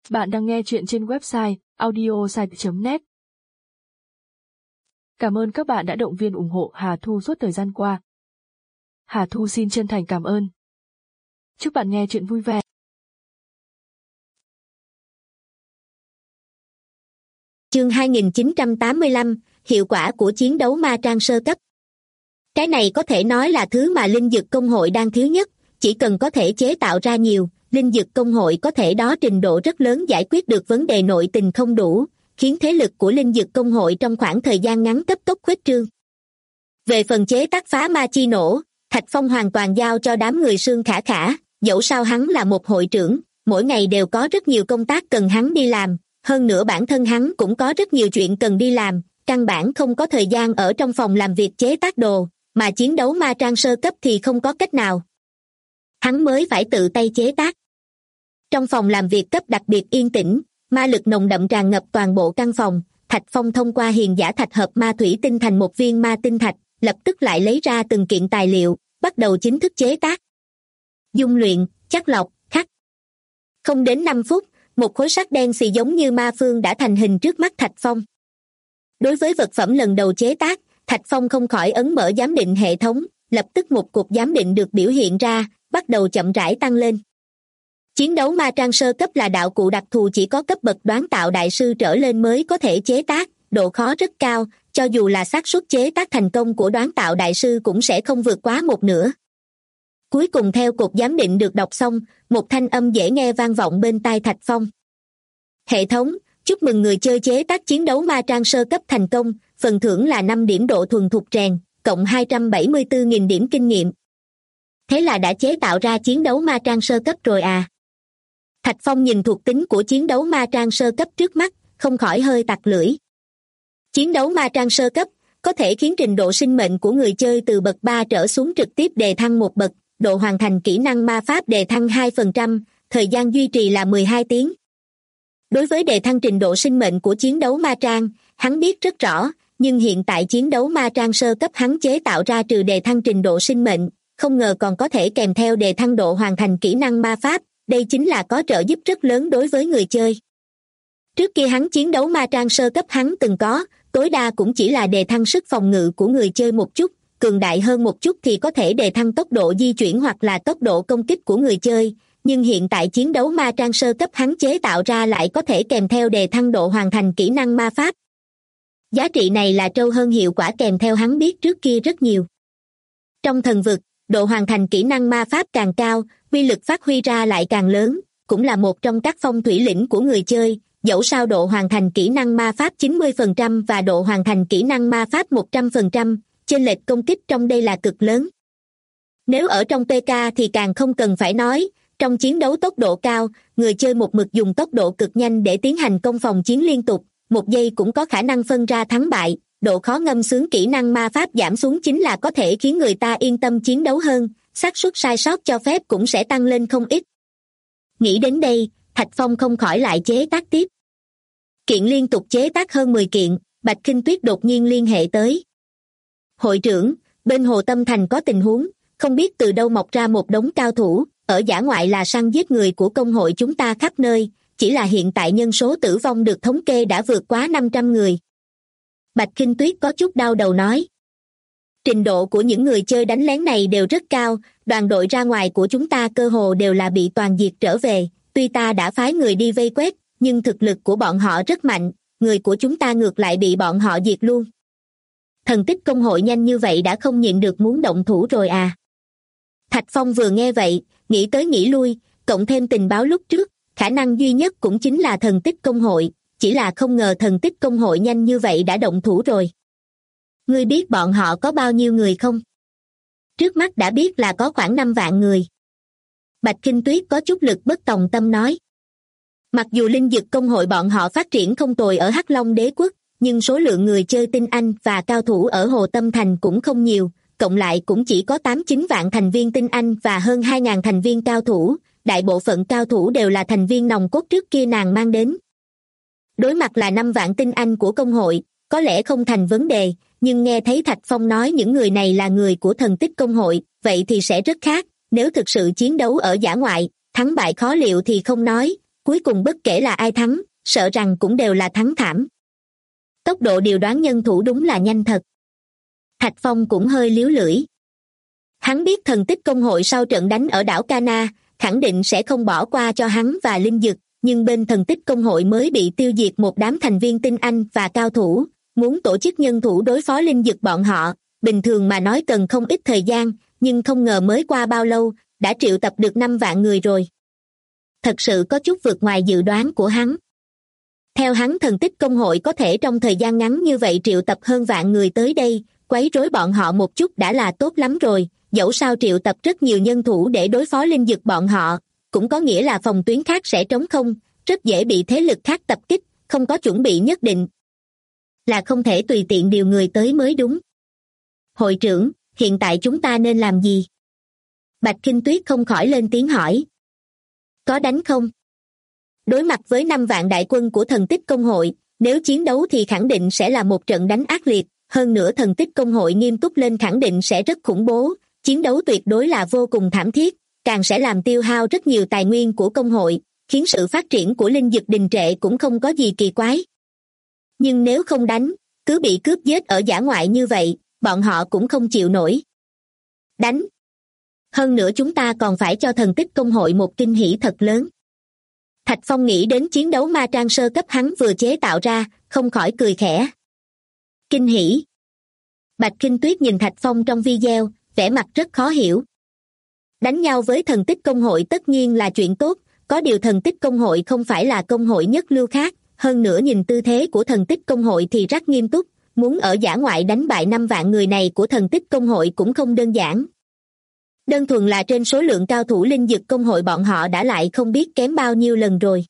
Bạn đang nghe chuyện trên website audiosite.net. Cảm ơn các bạn đã động viên ủng hộ Hà Thu suốt thời gian qua. Hà Thu xin chân thành cảm ơn. Chúc bạn nghe chuyện vui vẻ. Chương 2985, hiệu quả của chiến đấu ma trang sơ cấp. Cái này có thể nói là thứ mà linh dược công hội đang thiếu nhất, chỉ cần có thể chế tạo ra nhiều, linh dược công hội có thể đó trình độ rất lớn giải quyết được vấn đề nội tình không đủ, khiến thế lực của linh dược công hội trong khoảng thời gian ngắn cấp tốc khuếch trương. Về phần chế tác phá ma chi nổ, Thạch Phong hoàn toàn giao cho đám người Sương Khả Khả, dẫu sao hắn là một hội trưởng, mỗi ngày đều có rất nhiều công tác cần hắn đi làm, hơn nữa bản thân hắn cũng có rất nhiều chuyện cần đi làm, căn bản không có thời gian ở trong phòng làm việc chế tác đồ, mà chiến đấu ma trang sơ cấp thì không có cách nào. Hắn mới phải tự tay chế tác. Trong phòng làm việc cấp đặc biệt yên tĩnh, ma lực nồng đậm tràn ngập toàn bộ căn phòng, Thạch Phong thông qua hiền giả thạch hợp ma thủy tinh thành một viên ma tinh thạch, lập tức lại lấy ra từng kiện tài liệu, bắt đầu chính thức chế tác. Dung luyện, chắc lọc, khắc. Không đến 5 phút, một khối sắt đen xì giống như ma phương đã thành hình trước mắt Thạch Phong. Đối với vật phẩm lần đầu chế tác, Thạch Phong không khỏi ấn mở giám định hệ thống, lập tức một cục giám định được biểu hiện ra, bắt đầu chậm rãi tăng lên. Chiến đấu ma trang sơ cấp là đạo cụ đặc thù chỉ có cấp bậc đoán tạo đại sư trở lên mới có thể chế tác, độ khó rất cao, cho dù là xác suất chế tác thành công của đoán tạo đại sư cũng sẽ không vượt quá một nửa. Cuối cùng theo cột giám định được đọc xong, một thanh âm dễ nghe vang vọng bên tai Thạch Phong. Hệ thống, chúc mừng người chơi chế tác chiến đấu ma trang sơ cấp thành công, phần thưởng là 5 điểm độ thuần thục rèn, cộng 274.000 điểm kinh nghiệm. Thế là đã chế tạo ra chiến đấu ma trang sơ cấp rồi à? Thạch Phong nhìn thuộc tính của chiến đấu ma trang sơ cấp trước mắt, không khỏi hơi tặc lưỡi. Chiến đấu ma trang sơ cấp có thể khiến trình độ sinh mệnh của người chơi từ bậc 3 trở xuống trực tiếp đề thăng một bậc, độ hoàn thành kỹ năng ma pháp đề thăng 2%, thời gian duy trì là 12 tiếng. Đối với đề thăng trình độ sinh mệnh của chiến đấu ma trang, hắn biết rất rõ, nhưng hiện tại chiến đấu ma trang sơ cấp hắn chế tạo ra trừ đề thăng trình độ sinh mệnh, không ngờ còn có thể kèm theo đề thăng độ hoàn thành kỹ năng ma pháp, đây chính là có trợ giúp rất lớn đối với người chơi. Trước kia hắn chiến đấu ma trang sơ cấp hắn từng có, tối đa cũng chỉ là đề thăng sức phòng ngự của người chơi một chút, cường đại hơn một chút thì có thể đề thăng tốc độ di chuyển hoặc là tốc độ công kích của người chơi, nhưng hiện tại chiến đấu ma trang sơ cấp hắn chế tạo ra lại có thể kèm theo đề thăng độ hoàn thành kỹ năng ma pháp. Giá trị này là trâu hơn hiệu quả kèm theo hắn biết trước kia rất nhiều. Trong thần vực, độ hoàn thành kỹ năng ma pháp càng cao, uy lực phát huy ra lại càng lớn, cũng là một trong các phong thủy lĩnh của người chơi, dẫu sao độ hoàn thành kỹ năng ma pháp 90% và độ hoàn thành kỹ năng ma pháp 100%, chênh lệch công kích trong đây là cực lớn. Nếu ở trong PK thì càng không cần phải nói, trong chiến đấu tốc độ cao, người chơi một mực dùng tốc độ cực nhanh để tiến hành công phòng chiến liên tục, một giây cũng có khả năng phân ra thắng bại, độ khó ngâm sướng kỹ năng ma pháp giảm xuống chính là có thể khiến người ta yên tâm chiến đấu hơn, xác suất sai sót cho phép cũng sẽ tăng lên không ít. Nghĩ đến đây, Thạch Phong không khỏi lại chế tác tiếp. Kiện liên tục chế tác hơn 10 kiện, Bạch Khinh Tuyết đột nhiên liên hệ tới. Hội trưởng, bên Hồ Tâm Thành có tình huống, không biết từ đâu mọc ra một đống cao thủ, ở dã ngoại là săn giết người của công hội chúng ta khắp nơi, chỉ là hiện tại nhân số tử vong được thống kê đã vượt quá 500 người. Bạch Khinh Tuyết có chút đau đầu nói. Trình độ của những người chơi đánh lén này đều rất cao, đoàn đội ra ngoài của chúng ta cơ hồ đều là bị toàn diệt trở về, tuy ta đã phái người đi vây quét, nhưng thực lực của bọn họ rất mạnh, người của chúng ta ngược lại bị bọn họ diệt luôn. Thần tích công hội nhanh như vậy đã không nhịn được muốn động thủ rồi à? Thạch Phong vừa nghe vậy, nghĩ tới nghĩ lui, cộng thêm tình báo lúc trước, khả năng duy nhất cũng chính là thần tích công hội, chỉ là không ngờ thần tích công hội nhanh như vậy đã động thủ rồi. Ngươi biết bọn họ có bao nhiêu người không? Trước mắt đã biết là có khoảng 5 vạn người. Bạch Khinh Tuyết có chút lực bất tòng tâm nói. Mặc dù linh dược công hội bọn họ phát triển không tồi ở Hắc Long Đế quốc, nhưng số lượng người chơi tinh anh và cao thủ ở Hồ Tâm Thành cũng không nhiều, cộng lại cũng chỉ có 8-9 vạn thành viên tinh anh và hơn 2.000 thành viên cao thủ, đại bộ phận cao thủ đều là thành viên nòng cốt trước kia nàng mang đến. Đối mặt là 5 vạn tinh anh của công hội, có lẽ không thành vấn đề, nhưng nghe thấy Thạch Phong nói những người này là người của thần tích công hội, vậy thì sẽ rất khác, nếu thực sự chiến đấu ở dã ngoại, thắng bại khó liệu thì không nói, cuối cùng bất kể là ai thắng, sợ rằng cũng đều là thắng thảm. Tốc độ điều đoán nhân thủ đúng là nhanh thật. Thạch Phong cũng hơi líu lưỡi. Hắn biết thần tích công hội sau trận đánh ở đảo Cana, khẳng định sẽ không bỏ qua cho hắn và Linh Dực, nhưng bên thần tích công hội mới bị tiêu diệt một đám thành viên tinh anh và cao thủ, muốn tổ chức nhân thủ đối phó Linh Dực bọn họ, bình thường mà nói cần không ít thời gian, nhưng không ngờ mới qua bao lâu, đã triệu tập được 5 vạn người rồi. Thật sự có chút vượt ngoài dự đoán của hắn. Theo hắn thần tích công hội có thể trong thời gian ngắn như vậy triệu tập hơn vạn người tới đây, quấy rối bọn họ một chút đã là tốt lắm rồi, dẫu sao triệu tập rất nhiều nhân thủ để đối phó Linh Dực bọn họ, cũng có nghĩa là phòng tuyến khác sẽ trống không, rất dễ bị thế lực khác tập kích, không có chuẩn bị nhất định là không thể tùy tiện điều người tới mới đúng. Hội trưởng, hiện tại chúng ta nên làm gì? Bạch Kinh Tuyết không khỏi lên tiếng hỏi. Có đánh không? Đối mặt với 5 vạn đại quân của thần tích công hội, nếu chiến đấu thì khẳng định sẽ là một trận đánh ác liệt, hơn nữa thần tích công hội nghiêm túc lên khẳng định sẽ rất khủng bố, chiến đấu tuyệt đối là vô cùng thảm thiết, càng sẽ làm tiêu hao rất nhiều tài nguyên của công hội, khiến sự phát triển của Linh Dực đình trệ cũng không có gì kỳ quái. Nhưng nếu không đánh, cứ bị cướp giết ở dã ngoại như vậy, bọn họ cũng không chịu nổi. Đánh! Hơn nữa chúng ta còn phải cho thần tích công hội một kinh hỉ thật lớn. Thạch Phong nghĩ đến chiến đấu ma trang sơ cấp hắn vừa chế tạo ra, không khỏi cười khẽ. Kinh hỉ! Bạch Kinh Tuyết nhìn Thạch Phong trong video, vẻ mặt rất khó hiểu. Đánh nhau với thần tích công hội tất nhiên là chuyện tốt, có điều thần tích công hội không phải là công hội nhất lưu khác, hơn nữa nhìn tư thế của thần tích công hội thì rất nghiêm túc, muốn ở dã ngoại đánh bại 5 vạn người này của thần tích công hội cũng không đơn giản. Đơn thuần là trên số lượng cao thủ Linh Dực công hội bọn họ đã lại không biết kém bao nhiêu lần rồi.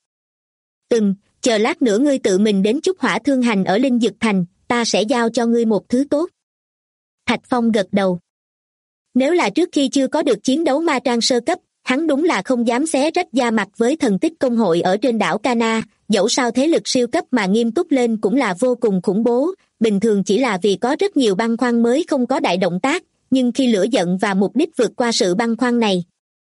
Chờ lát nữa ngươi tự mình đến Chúc Hỏa Thương Hành ở Linh Dực Thành, ta sẽ giao cho ngươi một thứ tốt. Thạch Phong gật đầu. Nếu là trước khi chưa có được chiến đấu ma trang sơ cấp, hắn đúng là không dám xé rách da mặt với thần tích công hội ở trên đảo Cana, dẫu sao thế lực siêu cấp mà nghiêm túc lên cũng là vô cùng khủng bố, bình thường chỉ là vì có rất nhiều băn khoăn mới không có đại động tác, nhưng khi lửa giận và mục đích vượt qua sự băn khoăn này,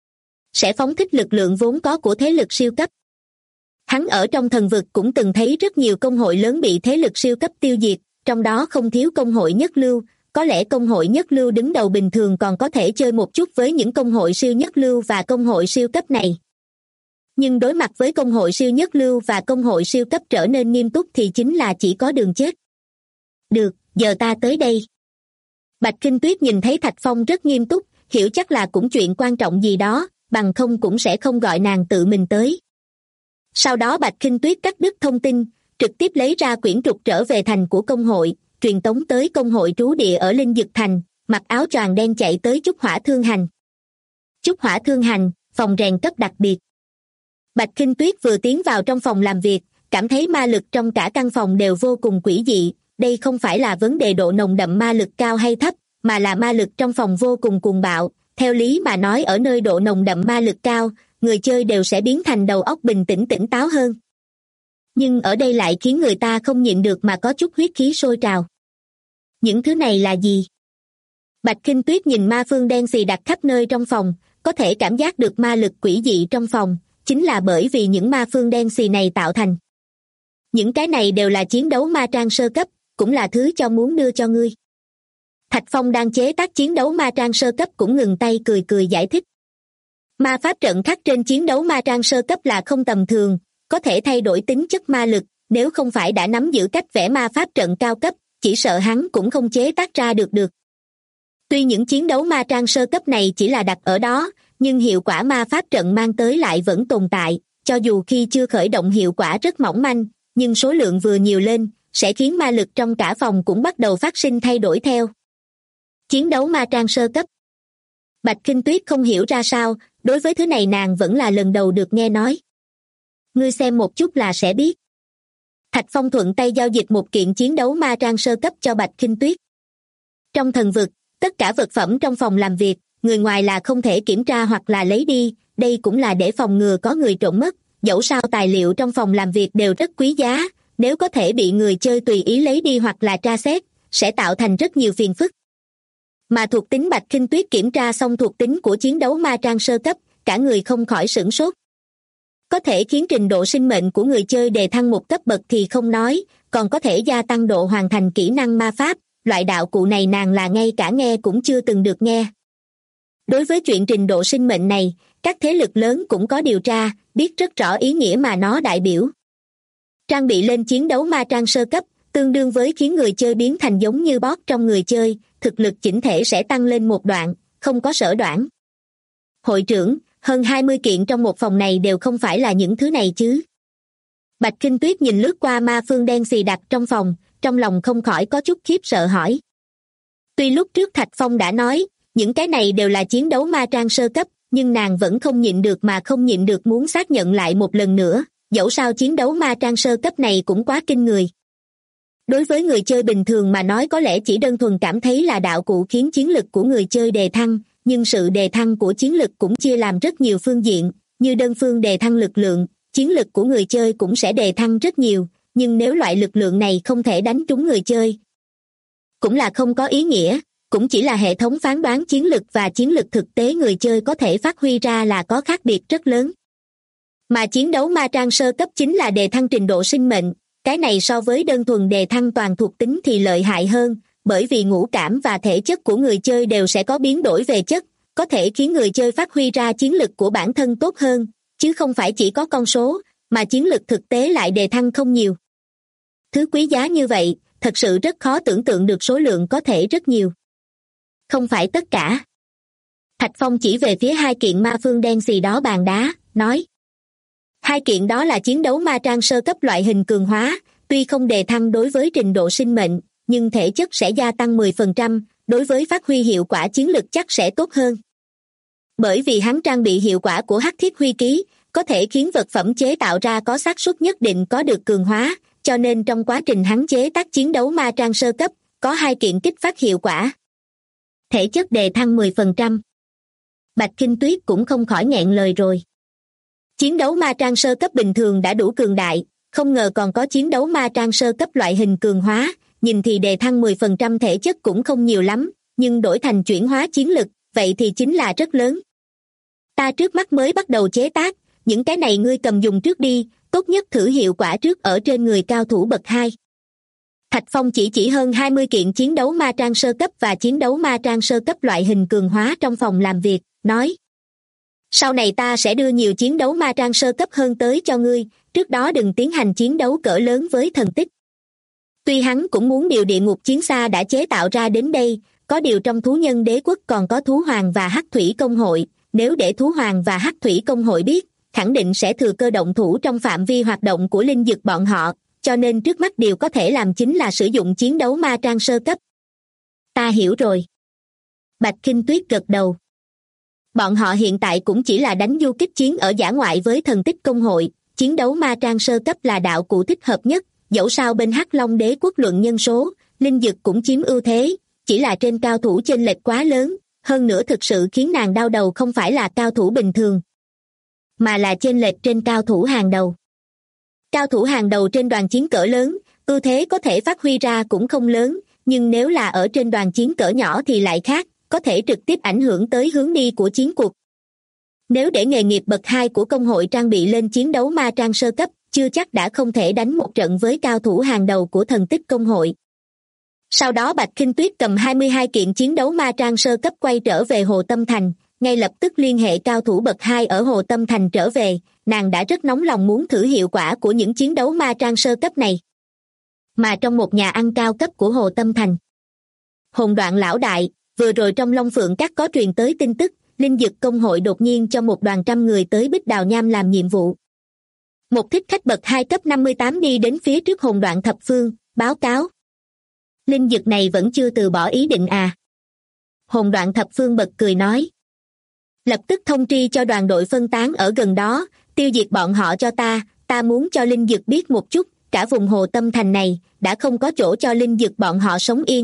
sẽ phóng thích lực lượng vốn có của thế lực siêu cấp. Hắn ở trong thần vực cũng từng thấy rất nhiều công hội lớn bị thế lực siêu cấp tiêu diệt, trong đó không thiếu công hội nhất lưu, có lẽ công hội nhất lưu đứng đầu bình thường còn có thể chơi một chút với những công hội siêu nhất lưu và công hội siêu cấp này. Nhưng đối mặt với công hội siêu nhất lưu và công hội siêu cấp trở nên nghiêm túc thì chính là chỉ có đường chết. Được, giờ ta tới đây. Bạch Kinh Tuyết nhìn thấy Thạch Phong rất nghiêm túc, hiểu chắc là cũng chuyện quan trọng gì đó, bằng không cũng sẽ không gọi nàng tự mình tới. Sau đó Bạch Kinh Tuyết cắt đứt thông tin, trực tiếp lấy ra quyển trục trở về thành của công hội, truyền tống tới công hội trú địa ở Linh Dực Thành, mặc áo choàng đen chạy tới Chúc Hỏa Thương Hành. Chúc Hỏa Thương Hành, phòng rèn cấp đặc biệt. Bạch Kinh Tuyết vừa tiến vào trong phòng làm việc, cảm thấy ma lực trong cả căn phòng đều vô cùng quỷ dị, đây không phải là vấn đề độ nồng đậm ma lực cao hay thấp, mà là ma lực trong phòng vô cùng cuồng bạo, theo lý mà nói ở nơi độ nồng đậm ma lực cao, người chơi đều sẽ biến thành đầu óc bình tĩnh tỉnh táo hơn. Nhưng ở đây lại khiến người ta không nhịn được mà có chút huyết khí sôi trào. Những thứ này là gì? Bạch Kinh Tuyết nhìn ma phương đen xì đặt khắp nơi trong phòng, có thể cảm giác được ma lực quỷ dị trong phòng, chính là bởi vì những ma phương đen xì này tạo thành. Những cái này đều là chiến đấu ma trang sơ cấp, cũng là thứ cho muốn đưa cho ngươi. Thạch Phong đang chế tác chiến đấu ma trang sơ cấp cũng ngừng tay cười cười giải thích. Ma pháp trận khắc trên chiến đấu ma trang sơ cấp là không tầm thường, có thể thay đổi tính chất ma lực, nếu không phải đã nắm giữ cách vẽ ma pháp trận cao cấp, chỉ sợ hắn cũng không chế tác ra được. Tuy những chiến đấu ma trang sơ cấp này chỉ là đặt ở đó, nhưng hiệu quả ma pháp trận mang tới lại vẫn tồn tại, cho dù khi chưa khởi động hiệu quả rất mỏng manh, nhưng số lượng vừa nhiều lên, sẽ khiến ma lực trong cả phòng cũng bắt đầu phát sinh thay đổi theo. Chiến đấu ma trang sơ cấp. Bạch Kinh Tuyết không hiểu ra sao, đối với thứ này nàng vẫn là lần đầu được nghe nói. Ngươi xem một chút là sẽ biết. Thạch Phong thuận tay giao dịch một kiện chiến đấu ma trang sơ cấp cho Bạch Kinh Tuyết. Trong thần vực, tất cả vật phẩm trong phòng làm việc, người ngoài là không thể kiểm tra hoặc là lấy đi, đây cũng là để phòng ngừa có người trộm mất, dẫu sao tài liệu trong phòng làm việc đều rất quý giá, nếu có thể bị người chơi tùy ý lấy đi hoặc là tra xét, sẽ tạo thành rất nhiều phiền phức. Mà thuộc tính Bạch Kinh Tuyết kiểm tra xong thuộc tính của chiến đấu ma trang sơ cấp, cả người không khỏi sửng sốt. Có Có thể khiến trình độ sinh mệnh của người chơi đề thăng một cấp bậc thì không nói, còn có thể gia tăng độ hoàn thành kỹ năng ma pháp, loại đạo cụ này nàng là ngay cả nghe cũng chưa từng được nghe. Đối với chuyện trình độ sinh mệnh này, các thế lực lớn cũng có điều tra, biết rất rõ ý nghĩa mà nó đại biểu. Trang bị lên chiến đấu ma trang sơ cấp, tương đương với khiến người chơi biến thành giống như boss trong người chơi, thực lực chỉnh thể sẽ tăng lên một đoạn, không có sở đoản. Hội trưởng, hơn 20 kiện trong một phòng này đều không phải là những thứ này chứ? Bạch Kinh Tuyết nhìn lướt qua ma phương đen xì đặt trong phòng, trong lòng không khỏi có chút khiếp sợ hỏi. Tuy lúc trước Thạch Phong đã nói, những cái này đều là chiến đấu ma trang sơ cấp, nhưng nàng vẫn không nhịn được muốn xác nhận lại một lần nữa, dẫu sao chiến đấu ma trang sơ cấp này cũng quá kinh người. Đối với người chơi bình thường mà nói có lẽ chỉ đơn thuần cảm thấy là đạo cụ khiến chiến lực của người chơi đề thăng, nhưng sự đề thăng của chiến lực cũng chia làm rất nhiều phương diện, như đơn phương đề thăng lực lượng, chiến lực của người chơi cũng sẽ đề thăng rất nhiều, nhưng nếu loại lực lượng này không thể đánh trúng người chơi, cũng là không có ý nghĩa, cũng chỉ là hệ thống phán đoán chiến lực và chiến lực thực tế người chơi có thể phát huy ra là có khác biệt rất lớn. Mà chiến đấu ma trang sơ cấp chính là đề thăng trình độ sinh mệnh, cái này so với đơn thuần đề thăng toàn thuộc tính thì lợi hại hơn, bởi vì ngũ cảm và thể chất của người chơi đều sẽ có biến đổi về chất, có thể khiến người chơi phát huy ra chiến lực của bản thân tốt hơn, chứ không phải chỉ có con số, mà chiến lực thực tế lại đề thăng không nhiều. Thứ quý giá như vậy, thật sự rất khó tưởng tượng được số lượng có thể rất nhiều. Không phải tất cả. Thạch Phong chỉ về phía 2 kiện ma phương đen xì đó bàn đá, nói. 2 kiện đó là chiến đấu ma trang sơ cấp loại hình cường hóa, tuy không đề thăng đối với trình độ sinh mệnh, nhưng thể chất sẽ gia tăng 10%, đối với phát huy hiệu quả chiến lực chắc sẽ tốt hơn. Bởi vì hắn trang bị hiệu quả của hắc thiết huy ký, có thể khiến vật phẩm chế tạo ra có xác suất nhất định có được cường hóa, cho nên trong quá trình hắn chế tác chiến đấu ma trang sơ cấp, có 2 kiện kích phát hiệu quả. Thể chất đề thăng 10%. Bạch Kinh Tuyết cũng không khỏi nghẹn lời rồi. Chiến đấu ma trang sơ cấp bình thường đã đủ cường đại, không ngờ còn có chiến đấu ma trang sơ cấp loại hình cường hóa, nhìn thì đề thăng 10% thể chất cũng không nhiều lắm, nhưng đổi thành chuyển hóa chiến lực, vậy thì chính là rất lớn. Ta trước mắt mới bắt đầu chế tác, những cái này ngươi cầm dùng trước đi, tốt nhất thử hiệu quả trước ở trên người cao thủ bậc 2. Thạch Phong chỉ hơn 20 kiện chiến đấu ma trang sơ cấp và chiến đấu ma trang sơ cấp loại hình cường hóa trong phòng làm việc, nói. Sau này ta sẽ đưa nhiều chiến đấu ma trang sơ cấp hơn tới cho ngươi, trước đó đừng tiến hành chiến đấu cỡ lớn với thần tích. Tuy hắn cũng muốn điều địa ngục chiến xa đã chế tạo ra đến đây, có điều trong thú nhân đế quốc còn có thú hoàng và hắc thủy công hội, nếu để thú hoàng và hắc thủy công hội biết, khẳng định sẽ thừa cơ động thủ trong phạm vi hoạt động của linh dực bọn họ, cho nên trước mắt điều có thể làm chính là sử dụng chiến đấu ma trang sơ cấp. Ta hiểu rồi. Bạch Kinh Tuyết gật đầu. Bọn họ hiện tại cũng chỉ là đánh du kích chiến ở dã ngoại với thần tích công hội, chiến đấu ma trang sơ cấp là đạo cụ thích hợp nhất, dẫu sao bên Hắc Long đế quốc luận nhân số, linh dực cũng chiếm ưu thế, chỉ là trên cao thủ chênh lệch quá lớn, hơn nữa thực sự khiến nàng đau đầu không phải là cao thủ bình thường, mà là chênh lệch trên cao thủ hàng đầu. Cao thủ hàng đầu trên đoàn chiến cỡ lớn, ưu thế có thể phát huy ra cũng không lớn, nhưng nếu là ở trên đoàn chiến cỡ nhỏ thì lại khác, có thể trực tiếp ảnh hưởng tới hướng đi của chiến cuộc. Nếu để nghề nghiệp bậc 2 của công hội trang bị lên chiến đấu ma trang sơ cấp, chưa chắc đã không thể đánh một trận với cao thủ hàng đầu của thần tích công hội. Sau đó Bạch Kinh Tuyết cầm 22 kiện chiến đấu ma trang sơ cấp quay trở về Hồ Tâm Thành, ngay lập tức liên hệ cao thủ bậc 2 ở Hồ Tâm Thành trở về, nàng đã rất nóng lòng muốn thử hiệu quả của những chiến đấu ma trang sơ cấp này. Mà trong một nhà ăn cao cấp của Hồ Tâm Thành, Hồn Đoạn lão đại, vừa rồi trong Long Phượng Các có truyền tới tin tức, linh dực công hội đột nhiên cho một đoàn trăm người tới Bích Đào Nham làm nhiệm vụ. Một thích khách bậc 2 cấp 58 đi đến phía trước Hồn Đoạn thập phương, báo cáo. Linh dực này vẫn chưa từ bỏ ý định à? Hồn Đoạn thập phương bật cười nói. Lập tức thông tri cho đoàn đội phân tán ở gần đó, tiêu diệt bọn họ cho ta muốn cho linh dực biết một chút, cả vùng Hồ Tâm Thành này, đã không có chỗ cho linh dực bọn họ sống yên.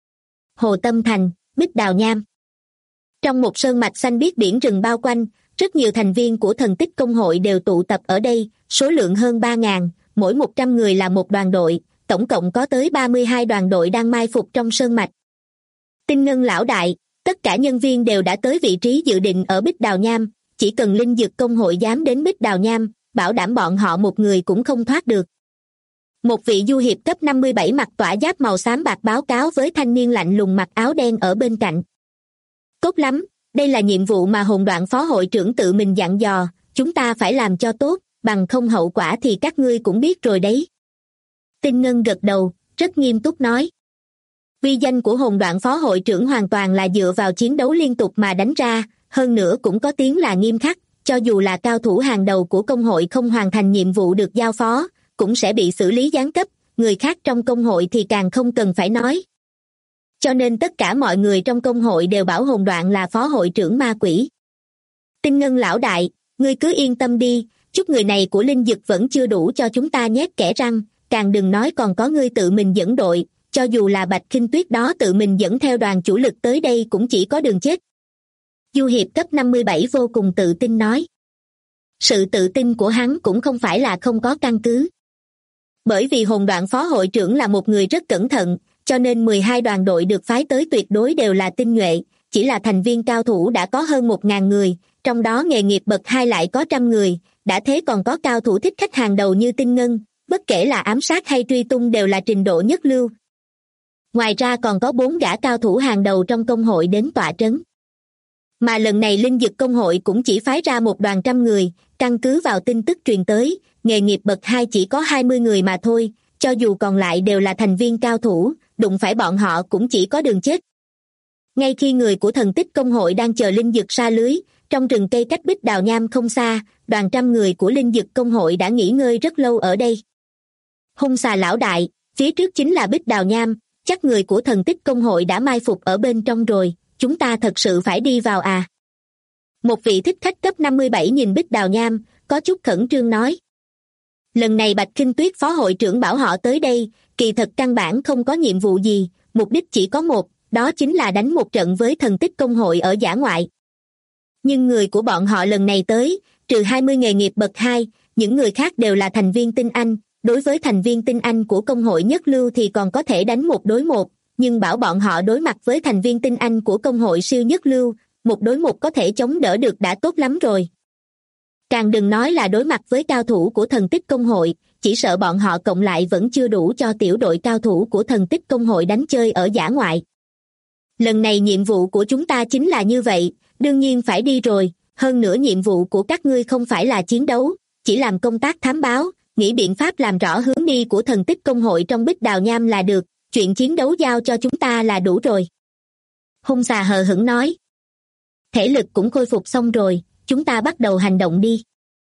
Hồ Tâm Thành, Bích Đào Nham. Trong một sơn mạch xanh biếc biển rừng bao quanh, rất nhiều thành viên của thần tích công hội đều tụ tập ở đây, số lượng hơn 3.000, mỗi 100 người là một đoàn đội, tổng cộng có tới 32 đoàn đội đang mai phục trong sơn mạch. Tinh Ngân lão đại, tất cả nhân viên đều đã tới vị trí dự định ở Bích Đào Nham, chỉ cần linh dược công hội dám đến Bích Đào Nham, bảo đảm bọn họ một người cũng không thoát được. Một vị du hiệp cấp 57 mặc tỏa giáp màu xám bạc báo cáo với thanh niên lạnh lùng mặc áo đen ở bên cạnh. Tốt lắm, đây là nhiệm vụ mà Hồn Đoạn phó hội trưởng tự mình dặn dò, chúng ta phải làm cho tốt, bằng không hậu quả thì các ngươi cũng biết rồi đấy. Tinh Ngân gật đầu, rất nghiêm túc nói. Uy danh của Hồn Đoạn phó hội trưởng hoàn toàn là dựa vào chiến đấu liên tục mà đánh ra, hơn nữa cũng có tiếng là nghiêm khắc, cho dù là cao thủ hàng đầu của công hội không hoàn thành nhiệm vụ được giao phó, cũng sẽ bị xử lý giáng cấp, người khác trong công hội thì càng không cần phải nói. Cho nên tất cả mọi người trong công hội đều bảo Hồn Đoạn là phó hội trưởng ma quỷ. Tinh Ngân lão đại, ngươi cứ yên tâm đi, chút người này của Linh Dực vẫn chưa đủ cho chúng ta nhét kẽ răng, càng đừng nói còn có ngươi tự mình dẫn đội, cho dù là Bạch Khinh Tuyết đó tự mình dẫn theo đoàn chủ lực tới đây cũng chỉ có đường chết. Du hiệp cấp 57 vô cùng tự tin nói. Sự tự tin của hắn cũng không phải là không có căn cứ. Bởi vì Hồn Đoạn phó hội trưởng là một người rất cẩn thận, cho nên 12 đoàn đội được phái tới tuyệt đối đều là tinh nhuệ, chỉ là thành viên cao thủ đã có hơn 1.000 người, trong đó nghề nghiệp bậc 2 lại có 100 người, đã thế còn có cao thủ thích khách hàng đầu như Tinh Ngân, bất kể là ám sát hay truy tung đều là trình độ nhất lưu. Ngoài ra còn có 4 gã cao thủ hàng đầu trong công hội đến tọa trấn. Mà lần này Linh Dực công hội cũng chỉ phái ra một đoàn 100 người, căn cứ vào tin tức truyền tới, nghề nghiệp bậc 2 chỉ có 20 người mà thôi, cho dù còn lại đều là thành viên cao thủ, đụng phải bọn họ cũng chỉ có đường chết. Ngay khi người của Thần Tích công hội đang chờ Linh Dực sa lưới, trong rừng cây cách Bích Đào Nham không xa, đoàn 100 người của Linh Dực công hội đã nghỉ ngơi rất lâu ở đây. Hung xà lão đại, phía trước chính là Bích Đào Nham, chắc người của Thần Tích công hội đã mai phục ở bên trong rồi, chúng ta thật sự phải đi vào à? Một vị thích khách cấp 57 nhìn Bích Đào Nham, có chút khẩn trương nói. Lần này Bạch Khinh Tuyết phó hội trưởng bảo họ tới đây, kỳ thật căn bản không có nhiệm vụ gì, mục đích chỉ có một, đó chính là đánh một trận với Thần Tích công hội ở dã ngoại. Nhưng người của bọn họ lần này tới, trừ 20 nghề nghiệp bậc 2, những người khác đều là thành viên tinh anh, đối với thành viên tinh anh của công hội nhất lưu thì còn có thể đánh 1 đối 1, nhưng bảo bọn họ đối mặt với thành viên tinh anh của công hội siêu nhất lưu, 1 đối 1 có thể chống đỡ được đã tốt lắm rồi. Càng đừng nói là đối mặt với cao thủ của Thần Tích công hội, chỉ sợ bọn họ cộng lại vẫn chưa đủ cho tiểu đội cao thủ của Thần Tích công hội đánh chơi ở dã ngoại. Lần này nhiệm vụ của chúng ta chính là như vậy, đương nhiên phải đi rồi, hơn nữa nhiệm vụ của các ngươi không phải là chiến đấu, chỉ làm công tác thám báo, nghĩ biện pháp làm rõ hướng đi của Thần Tích công hội trong Bích Đào Nham là được, chuyện chiến đấu giao cho chúng ta là đủ rồi. Hung xà hờ hững nói. Thể lực cũng khôi phục xong rồi, chúng ta bắt đầu hành động đi.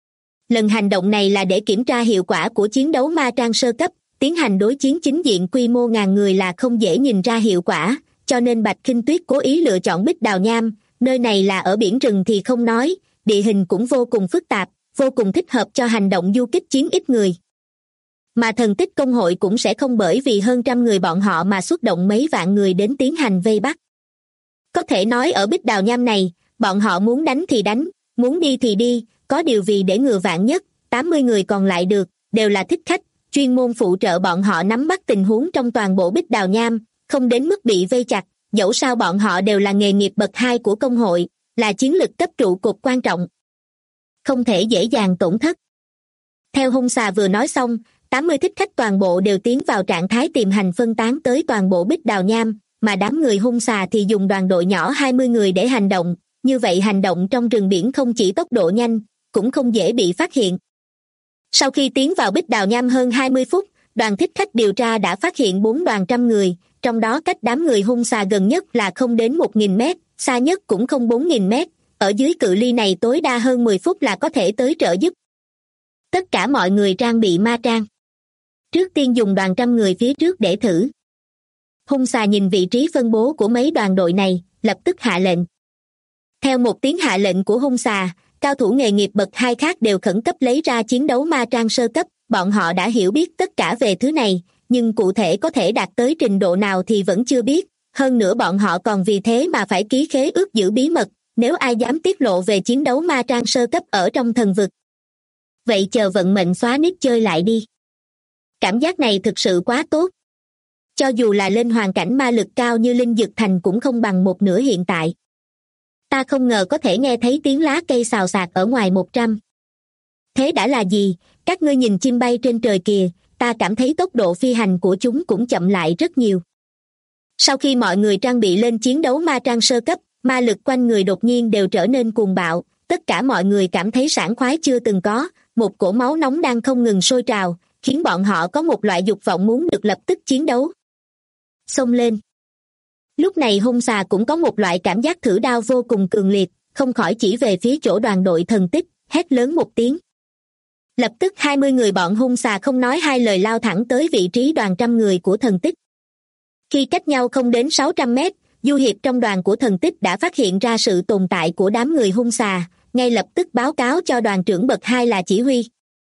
Lần hành động này là để kiểm tra hiệu quả của chiến đấu ma trang sơ cấp, tiến hành đối chiến chính diện quy mô ngàn người là không dễ nhìn ra hiệu quả, cho nên Bạch Khinh Tuyết cố ý lựa chọn Bích Đào Nham, nơi này là ở biển rừng thì không nói, địa hình cũng vô cùng phức tạp, vô cùng thích hợp cho hành động du kích chiến ít người. Mà Thần Tích công hội cũng sẽ không bởi vì hơn 100 người bọn họ mà xuất động mấy vạn người đến tiến hành vây bắt. Có thể nói ở Bích Đào Nham này, bọn họ muốn đánh thì đánh, muốn đi thì đi, có điều vì để ngừa vạn nhất, 80 người còn lại được, đều là thích khách, chuyên môn phụ trợ bọn họ nắm bắt tình huống trong toàn bộ Bích Đào Nham, không đến mức bị vây chặt, dẫu sao bọn họ đều là nghề nghiệp bậc 2 của công hội, là chiến lực cấp trụ cột quan trọng. Không thể dễ dàng tổn thất. Theo hung xà vừa nói xong, 80 thích khách toàn bộ đều tiến vào trạng thái tìm hành phân tán tới toàn bộ Bích Đào Nham, mà đám người hung xà thì dùng đoàn đội nhỏ 20 người để hành động, như vậy hành động trong rừng biển không chỉ tốc độ nhanh, cũng không dễ bị phát hiện. Sau khi tiến vào Bích Đào Nham hơn 20 phút, đoàn thích khách điều tra đã phát hiện 4 đoàn 100 người, trong đó cách đám người hung xà gần nhất là không đến 1.000 mét, xa nhất cũng không 4.000 mét, ở dưới cự ly này tối đa hơn 10 phút là có thể tới trợ giúp. Tất cả mọi người trang bị ma trang. Trước tiên dùng đoàn 100 người phía trước để thử. Hung xà nhìn vị trí phân bố của mấy đoàn đội này, lập tức hạ lệnh. Theo một tiếng hạ lệnh của hung xà, cao thủ nghề nghiệp bậc 2 khác đều khẩn cấp lấy ra chiến đấu ma trang sơ cấp, bọn họ đã hiểu biết tất cả về thứ này, nhưng cụ thể có thể đạt tới trình độ nào thì vẫn chưa biết, hơn nữa bọn họ còn vì thế mà phải ký khế ước giữ bí mật, nếu ai dám tiết lộ về chiến đấu ma trang sơ cấp ở trong thần vực. Vậy chờ vận mệnh xóa nít chơi lại đi. Cảm giác này thực sự quá tốt. Cho dù là lên hoàn cảnh ma lực cao như Linh Dực Thành cũng không bằng một nửa hiện tại. Ta không ngờ có thể nghe thấy tiếng lá cây xào xạc ở ngoài 100. Thế đã là gì? Các ngươi nhìn chim bay trên trời kìa, ta cảm thấy tốc độ phi hành của chúng cũng chậm lại rất nhiều. Sau khi mọi người trang bị lên chiến đấu ma trang sơ cấp, ma lực quanh người đột nhiên đều trở nên cuồng bạo, tất cả mọi người cảm thấy sảng khoái chưa từng có, một cỗ máu nóng đang không ngừng sôi trào, khiến bọn họ có một loại dục vọng muốn được lập tức chiến đấu. Xông lên. Lúc này hung xà cũng có một loại cảm giác thử đao vô cùng cường liệt, không khỏi chỉ về phía chỗ đoàn đội thần tích, hét lớn một tiếng. Lập tức 20 người bọn hung xà không nói hai lời lao thẳng tới vị trí đoàn trăm người của thần tích. Khi cách nhau không đến 600 mét, du hiệp trong đoàn của thần tích đã phát hiện ra sự tồn tại của đám người hung xà, ngay lập tức báo cáo cho đoàn trưởng bậc 2 là chỉ huy.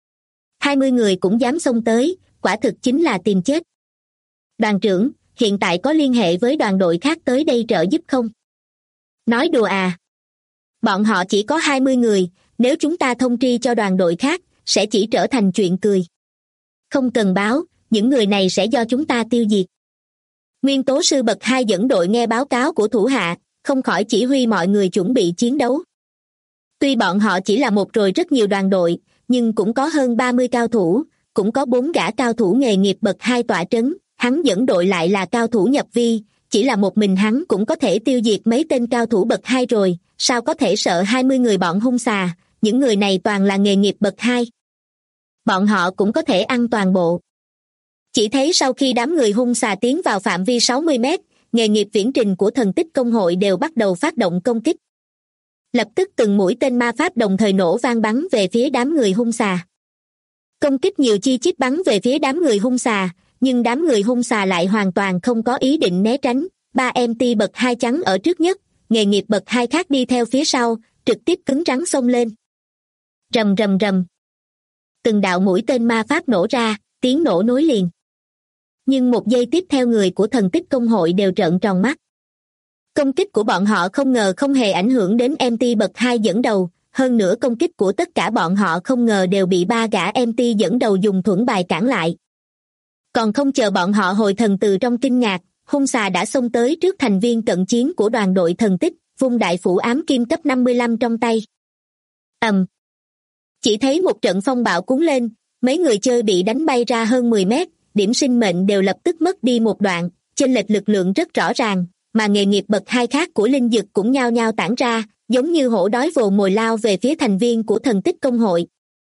20 người cũng dám xông tới, quả thực chính là tìm chết. Đoàn trưởng, hiện tại có liên hệ với đoàn đội khác tới đây trợ giúp không? Nói đùa à? Bọn họ chỉ có 20 người, nếu chúng ta thông tri cho đoàn đội khác, sẽ chỉ trở thành chuyện cười. Không cần báo, những người này sẽ do chúng ta tiêu diệt. Nguyên tố sư bậc 2 dẫn đội nghe báo cáo của thủ hạ, không khỏi chỉ huy mọi người chuẩn bị chiến đấu. Tuy bọn họ chỉ là một rồi rất nhiều đoàn đội, nhưng cũng có hơn 30 cao thủ, cũng có 4 gã cao thủ nghề nghiệp bậc 2 tọa trấn, hắn dẫn đội lại là cao thủ nhập vi, chỉ là một mình hắn cũng có thể tiêu diệt mấy tên cao thủ bậc 2 rồi, sao có thể sợ 20 người bọn hung xà, những người này toàn là nghề nghiệp bậc 2. Bọn họ cũng có thể ăn toàn bộ. Chỉ thấy sau khi đám người hung xà tiến vào phạm vi 60 mét, nghề nghiệp viễn trình của thần tích công hội đều bắt đầu phát động công kích. Lập tức từng mũi tên ma pháp đồng thời nổ vang bắn về phía đám người hung xà. Công kích nhiều chi chít bắn về phía đám người hung xà, nhưng đám người hung xà lại hoàn toàn không có ý định né tránh. 3 MT bậc 2 trắng ở trước nhất, nghề nghiệp bậc 2 khác đi theo phía sau, trực tiếp cứng rắn xông lên. Rầm rầm rầm. Từng đạo mũi tên ma pháp nổ ra, tiếng nổ nối liền. Nhưng một giây tiếp theo người của thần tích công hội đều trợn tròn mắt. Công kích của bọn họ không ngờ không hề ảnh hưởng đến MT bậc 2 dẫn đầu, hơn nữa công kích của tất cả bọn họ không ngờ đều bị 3 gã MT dẫn đầu dùng thuẫn bài cản lại. Còn không chờ bọn họ hồi thần từ trong kinh ngạc, hung xà đã xông tới trước thành viên cận chiến của đoàn đội thần tích, vung đại phủ ám kim cấp 55 trong tay. Chỉ thấy một trận phong bạo cuốn lên, mấy người chơi bị đánh bay ra hơn 10 mét, điểm sinh mệnh đều lập tức mất đi một đoạn, chênh lệch lực lượng rất rõ ràng, mà nghề nghiệp bậc 2 khác của linh dực cũng nhao nhao tản ra, giống như hổ đói vồ mồi lao về phía thành viên của thần tích công hội.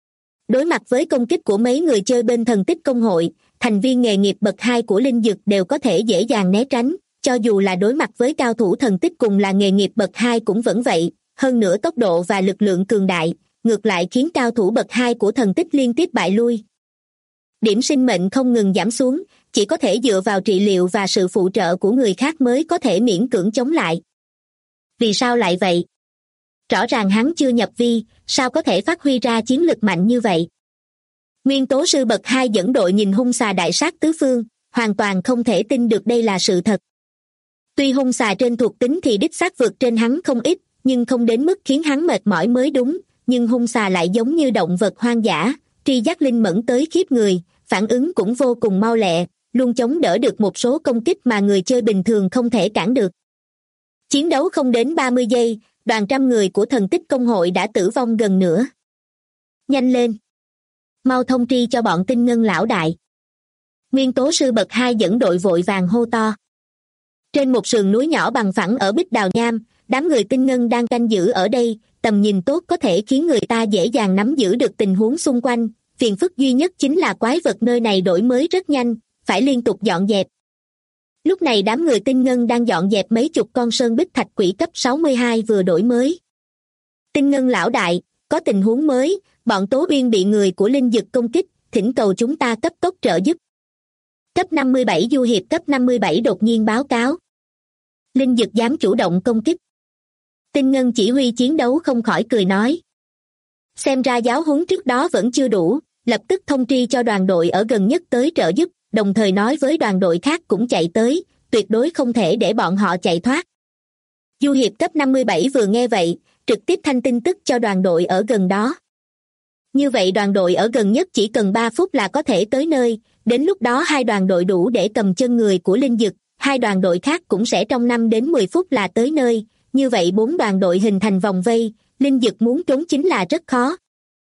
Đối mặt với công kích của mấy người chơi bên thần tích công hội, thành viên nghề nghiệp bậc 2 của linh dực đều có thể dễ dàng né tránh, cho dù là đối mặt với cao thủ thần tích cùng là nghề nghiệp bậc 2 cũng vẫn vậy, hơn nữa tốc độ và lực lượng cường đại, ngược lại khiến cao thủ bậc 2 của thần tích liên tiếp bại lui. Điểm sinh mệnh không ngừng giảm xuống, chỉ có thể dựa vào trị liệu và sự phụ trợ của người khác mới có thể miễn cưỡng chống lại. Vì sao lại vậy? Rõ ràng hắn chưa nhập vi, sao có thể phát huy ra chiến lực mạnh như vậy? Nguyên tố sư bậc 2 dẫn đội nhìn hung xà đại sát tứ phương, hoàn toàn không thể tin được đây là sự thật. Tuy hung xà trên thuộc tính thì đích xác vượt trên hắn không ít, nhưng không đến mức khiến hắn mệt mỏi mới đúng, nhưng hung xà lại giống như động vật hoang dã, tri giác linh mẫn tới khiếp người, phản ứng cũng vô cùng mau lẹ, luôn chống đỡ được một số công kích mà người chơi bình thường không thể cản được. Chiến đấu không đến 30 giây, đoàn trăm người của thần tích công hội đã tử vong gần nửa. Nhanh lên! Mau thông tri cho bọn tinh ngân lão đại. Nguyên tố sư bậc 2 dẫn đội vội vàng hô to. Trên một sườn núi nhỏ bằng phẳng ở Bích Đào Nham, đám người tinh ngân đang canh giữ ở đây, tầm nhìn tốt có thể khiến người ta dễ dàng nắm giữ được tình huống xung quanh, phiền phức duy nhất chính là quái vật nơi này đổi mới rất nhanh, phải liên tục dọn dẹp. Lúc này đám người tinh ngân đang dọn dẹp mấy chục con sơn bích thạch quỷ cấp 62 vừa đổi mới. Tinh ngân lão đại, có tình huống mới, bọn Tố Uyên bị người của linh dực công kích, thỉnh cầu chúng ta cấp tốc trợ giúp. Cấp 57 du hiệp cấp 57 đột nhiên báo cáo. Linh dực dám chủ động công kích. Tinh ngân chỉ huy chiến đấu không khỏi cười nói. Xem ra giáo huấn trước đó vẫn chưa đủ, lập tức thông tri cho đoàn đội ở gần nhất tới trợ giúp, đồng thời nói với đoàn đội khác cũng chạy tới, tuyệt đối không thể để bọn họ chạy thoát. Du hiệp cấp 57 vừa nghe vậy, trực tiếp thanh tin tức cho đoàn đội ở gần đó. Như vậy đoàn đội ở gần nhất chỉ cần 3 phút là có thể tới nơi, đến lúc đó 2 đoàn đội đủ để cầm chân người của linh dực, 2 đoàn đội khác cũng sẽ trong 5 đến 10 phút là tới nơi, như vậy 4 đoàn đội hình thành vòng vây, linh dực muốn trốn chính là rất khó.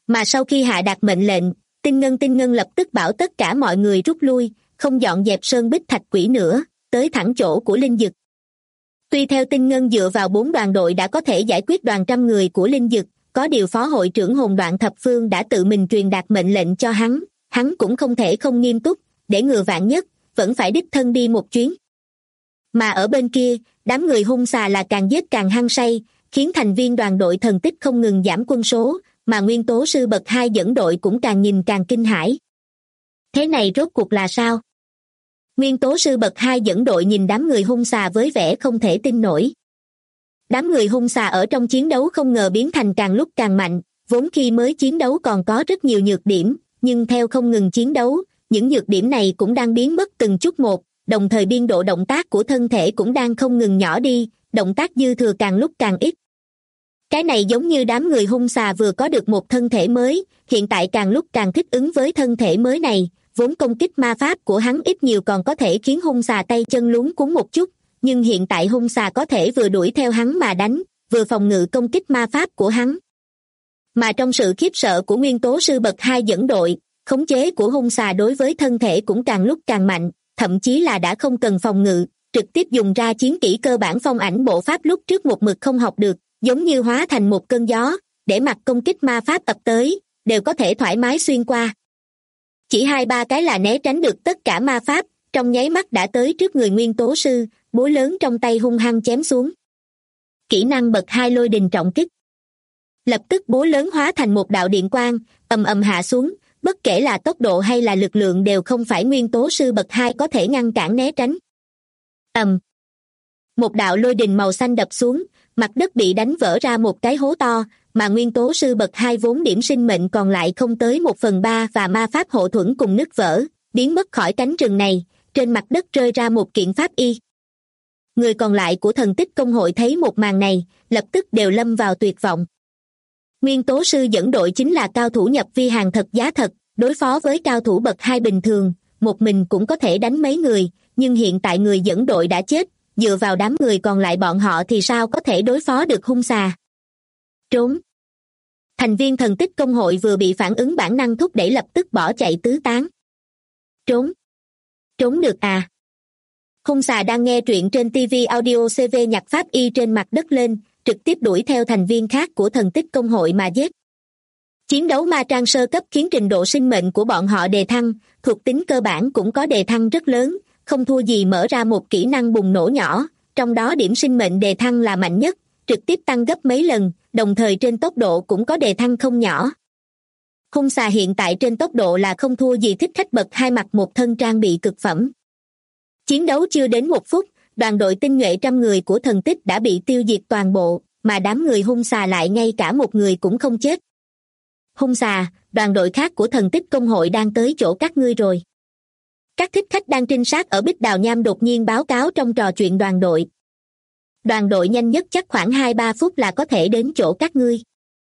Mà sau khi hạ đạt mệnh lệnh, Tinh Ngân lập tức bảo tất cả mọi người rút lui, không dọn dẹp sơn bích thạch quỷ nữa, tới thẳng chỗ của Linh Dực. Tuy theo Tinh Ngân dựa vào 4 đoàn đội đã có thể giải quyết đoàn trăm người của Linh Dực, có điều phó hội trưởng Hồn Đoạn Thập Phương đã tự mình truyền đạt mệnh lệnh cho hắn cũng không thể không nghiêm túc, để ngừa vạn nhất, vẫn phải đích thân đi một chuyến. Mà ở bên kia, đám người hung xà là càng giết càng hăng say, khiến thành viên đoàn đội thần tích không ngừng giảm quân số, mà nguyên tố sư bậc 2 dẫn đội cũng càng nhìn càng kinh hãi. Thế này rốt cuộc là sao? Nguyên tố sư bậc 2 dẫn đội nhìn đám người hung xà với vẻ không thể tin nổi. Đám người hung xà ở trong chiến đấu không ngờ biến thành càng lúc càng mạnh, vốn khi mới chiến đấu còn có rất nhiều nhược điểm, nhưng theo không ngừng chiến đấu, những nhược điểm này cũng đang biến mất từng chút một, đồng thời biên độ động tác của thân thể cũng đang không ngừng nhỏ đi, động tác dư thừa càng lúc càng ít. Cái này giống như đám người hung xà vừa có được một thân thể mới, hiện tại càng lúc càng thích ứng với thân thể mới này, vốn công kích ma pháp của hắn ít nhiều còn có thể khiến hung xà tay chân luống cuống một chút, nhưng hiện tại hung xà có thể vừa đuổi theo hắn mà đánh, vừa phòng ngự công kích ma pháp của hắn. Mà trong sự khiếp sợ của nguyên tố sư bậc 2 dẫn đội, khống chế của hung xà đối với thân thể cũng càng lúc càng mạnh, thậm chí là đã không cần phòng ngự, trực tiếp dùng ra chiến kỹ cơ bản phong ảnh bộ pháp lúc trước một mực không học được, giống như hóa thành một cơn gió, để mặc công kích ma pháp ập tới, đều có thể thoải mái xuyên qua. Chỉ 2-3 cái là né tránh được tất cả ma pháp, trong nháy mắt đã tới trước người nguyên tố sư, búa lớn trong tay hung hăng chém xuống. Kỹ năng bậc 2 lôi đình trọng kích. Lập tức búa lớn hóa thành một đạo điện quang, ầm ầm hạ xuống, bất kể là tốc độ hay là lực lượng đều không phải nguyên tố sư bậc 2 có thể ngăn cản né tránh. Một đạo lôi đình màu xanh đập xuống, mặt đất bị đánh vỡ ra một cái hố to, mà nguyên tố sư bậc 2 vốn điểm sinh mệnh còn lại không tới 1/3 và ma pháp hộ thuẫn cùng nứt vỡ, biến mất khỏi cánh rừng này, trên mặt đất rơi ra một kiện pháp y. Người còn lại của thần tích công hội thấy một màn này, lập tức đều lâm vào tuyệt vọng. Nguyên tố sư dẫn đội chính là cao thủ nhập vi hàng thật giá thật, đối phó với cao thủ bậc 2 bình thường, một mình cũng có thể đánh mấy người, nhưng hiện tại người dẫn đội đã chết, dựa vào đám người còn lại bọn họ thì sao có thể đối phó được hung xà. Trốn. Thành viên thần tích công hội vừa bị phản ứng bản năng thúc đẩy lập tức bỏ chạy tứ tán. Trốn. Trốn được à? Hung xà đang nghe truyện trên TV audio CV nhặt pháp y trên mặt đất lên, trực tiếp đuổi theo thành viên khác của thần tích công hội mà giết. Chiến đấu ma trang sơ cấp khiến trình độ sinh mệnh của bọn họ đề thăng, thuộc tính cơ bản cũng có đề thăng rất lớn, không thua gì mở ra một kỹ năng bùng nổ nhỏ, trong đó điểm sinh mệnh đề thăng là mạnh nhất, trực tiếp tăng gấp mấy lần, đồng thời trên tốc độ cũng có đề thăng không nhỏ. Hung xà hiện tại trên tốc độ là không thua gì thích khách bậc 2 mặc một thân trang bị cực phẩm. Chiến đấu chưa đến 1 phút, đoàn đội tinh nhuệ trăm người của thần tích đã bị tiêu diệt toàn bộ, mà đám người hung xà lại ngay cả một người cũng không chết. Hung xà, đoàn đội khác của thần tích công hội đang tới chỗ các ngươi rồi. Các thích khách đang trinh sát ở Bích Đào Nham đột nhiên báo cáo trong trò chuyện đoàn đội. Đoàn đội nhanh nhất chắc khoảng 2-3 phút là có thể đến chỗ các ngươi.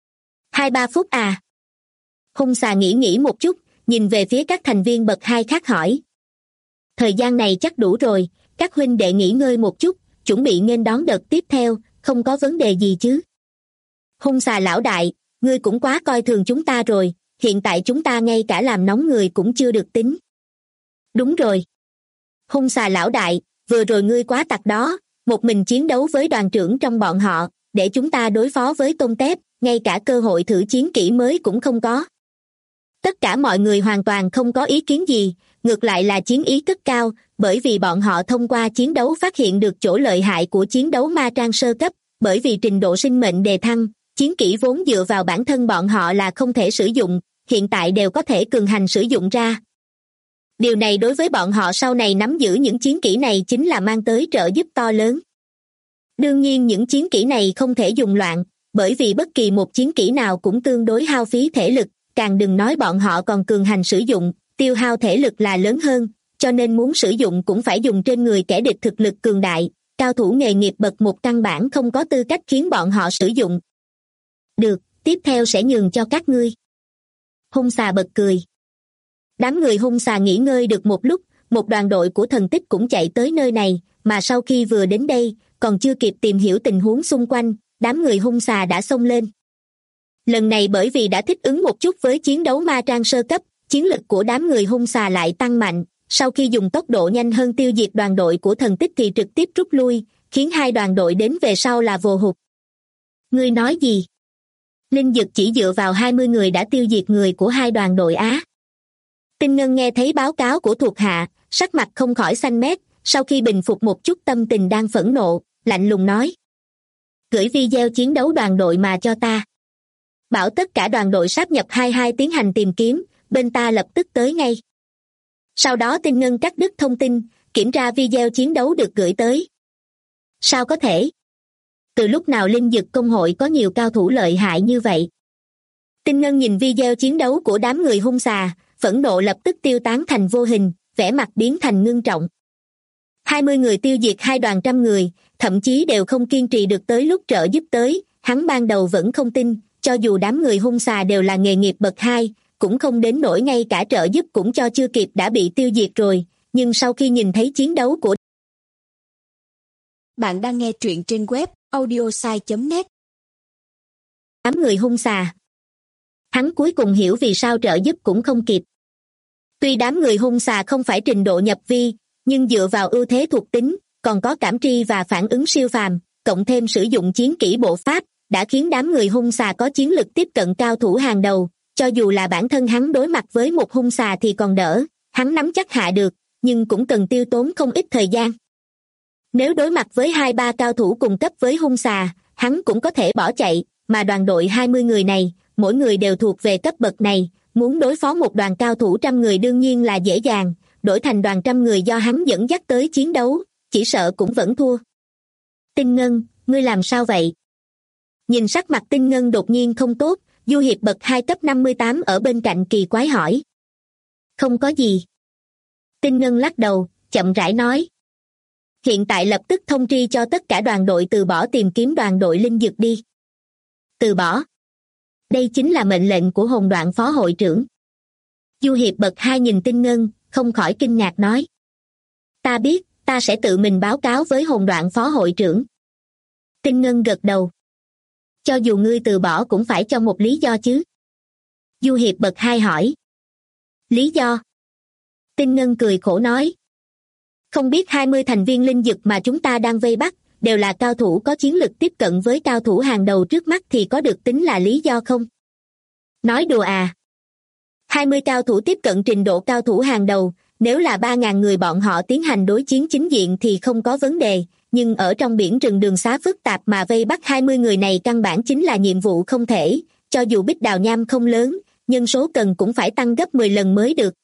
2-3 phút à? Hung xà nghĩ một chút, nhìn về phía các thành viên bậc 2 khác hỏi. Thời gian này chắc đủ rồi, các huynh đệ nghỉ ngơi một chút, chuẩn bị nghênh đón đợt tiếp theo, không có vấn đề gì chứ? Hung xà lão đại, ngươi cũng quá coi thường chúng ta rồi, hiện tại chúng ta ngay cả làm nóng người cũng chưa được tính. Đúng rồi. Hung xà lão đại, vừa rồi ngươi quá tặc đó, một mình chiến đấu với đoàn trưởng trong bọn họ, để chúng ta đối phó với Tôn Tép, ngay cả cơ hội thử chiến kỹ mới cũng không có. Tất cả mọi người hoàn toàn không có ý kiến gì, ngược lại là chiến ý rất cao, bởi vì bọn họ thông qua chiến đấu phát hiện được chỗ lợi hại của chiến đấu ma trang sơ cấp, bởi vì trình độ sinh mệnh đề thăng, chiến kỹ vốn dựa vào bản thân bọn họ là không thể sử dụng, hiện tại đều có thể cường hành sử dụng ra. Điều này đối với bọn họ sau này nắm giữ những chiến kỹ này chính là mang tới trợ giúp to lớn. Đương nhiên những chiến kỹ này không thể dùng loạn, bởi vì bất kỳ một chiến kỹ nào cũng tương đối hao phí thể lực, càng đừng nói bọn họ còn cường hành sử dụng, tiêu hao thể lực là lớn hơn, cho nên muốn sử dụng cũng phải dùng trên người kẻ địch thực lực cường đại, cao thủ nghề nghiệp bậc 1 căn bản không có tư cách khiến bọn họ sử dụng. Được, tiếp theo sẽ nhường cho các ngươi. Hung xà bật cười. Đám người hung xà nghỉ ngơi được một lúc, một đoàn đội của thần tích cũng chạy tới nơi này, mà sau khi vừa đến đây, còn chưa kịp tìm hiểu tình huống xung quanh, đám người hung xà đã xông lên. Lần này bởi vì đã thích ứng một chút với chiến đấu ma trang sơ cấp, chiến lực của đám người hung xà lại tăng mạnh, sau khi dùng tốc độ nhanh hơn tiêu diệt đoàn đội của thần tích thì trực tiếp rút lui, khiến hai đoàn đội đến về sau là vồ hụt. Ngươi nói gì? Linh Dực chỉ dựa vào 20 người đã tiêu diệt người của hai đoàn đội Á. Tinh Ngân nghe thấy báo cáo của thuộc hạ, sắc mặt không khỏi xanh mét, sau khi bình phục một chút tâm tình đang phẫn nộ, lạnh lùng nói. Gửi video chiến đấu đoàn đội mà cho ta. Bảo tất cả đoàn đội sáp nhập 22 tiến hành tìm kiếm, bên ta lập tức tới ngay. Sau đó Tinh Ngân cắt đứt thông tin, kiểm tra video chiến đấu được gửi tới. Sao có thể? Từ lúc nào Linh Dực công hội có nhiều cao thủ lợi hại như vậy? Tinh Ngân nhìn video chiến đấu của đám người hung xà, phẫn nộ lập tức tiêu tán thành vô hình, vẻ mặt biến thành ngưng trọng. 20 người tiêu diệt hai đoàn trăm người, thậm chí đều không kiên trì được tới lúc trợ giúp tới, hắn ban đầu vẫn không tin, cho dù đám người hung xà đều là nghề nghiệp bậc 2, cũng không đến nỗi ngay cả trợ giúp cũng cho chưa kịp đã bị tiêu diệt rồi, nhưng sau khi nhìn thấy chiến đấu của... Bạn đang nghe truyện trên web audiosai.net. Đám người hung xà. Hắn cuối cùng hiểu vì sao trợ giúp cũng không kịp. Tuy đám người hung xà không phải trình độ nhập vi, nhưng dựa vào ưu thế thuộc tính, còn có cảm tri và phản ứng siêu phàm, cộng thêm sử dụng chiến kỹ bộ pháp, đã khiến đám người hung xà có chiến lực tiếp cận cao thủ hàng đầu. Cho dù là bản thân hắn đối mặt với một hung xà thì còn đỡ, hắn nắm chắc hạ được, nhưng cũng cần tiêu tốn không ít thời gian. Nếu đối mặt với 2-3 cao thủ cùng cấp với hung xà, hắn cũng có thể bỏ chạy, mà đoàn đội 20 người này, mỗi người đều thuộc về cấp bậc này, muốn đối phó một đoàn cao thủ 100 người đương nhiên là dễ dàng, đổi thành đoàn 100 người do hắn dẫn dắt tới chiến đấu, chỉ sợ cũng vẫn thua. Tinh Ngân, ngươi làm sao vậy? Nhìn sắc mặt Tinh Ngân đột nhiên không tốt, Du Hiệp bậc 2 cấp 58 ở bên cạnh kỳ quái hỏi. Không có gì. Tinh Ngân lắc đầu, chậm rãi nói. Hiện tại lập tức thông tri cho tất cả đoàn đội từ bỏ tìm kiếm đoàn đội Linh Dực đi. Từ bỏ. Đây chính là mệnh lệnh của Hồn Đoạn phó hội trưởng. Du Hiệp bậc 2 nhìn Tinh Ngân, không khỏi kinh ngạc nói. Ta biết, ta sẽ tự mình báo cáo với Hồn Đoạn phó hội trưởng. Tinh Ngân gật đầu. Cho dù ngươi từ bỏ cũng phải cho một lý do chứ. Du Hiệp bậc 2 hỏi. Lý do? Tinh Ngân cười khổ nói. Không biết 20 thành viên Linh Dực mà chúng ta đang vây bắt, đều là cao thủ có chiến lực tiếp cận với cao thủ hàng đầu trước mắt thì có được tính là lý do không? Nói đùa à? 20 cao thủ tiếp cận trình độ cao thủ hàng đầu, nếu là 3.000 người bọn họ tiến hành đối chiến chính diện thì không có vấn đề, nhưng ở trong biển rừng đường xá phức tạp mà vây bắt 20 người này căn bản chính là nhiệm vụ không thể, cho dù Bích Đào Nham không lớn, nhân số cần cũng phải tăng gấp 10 lần mới được.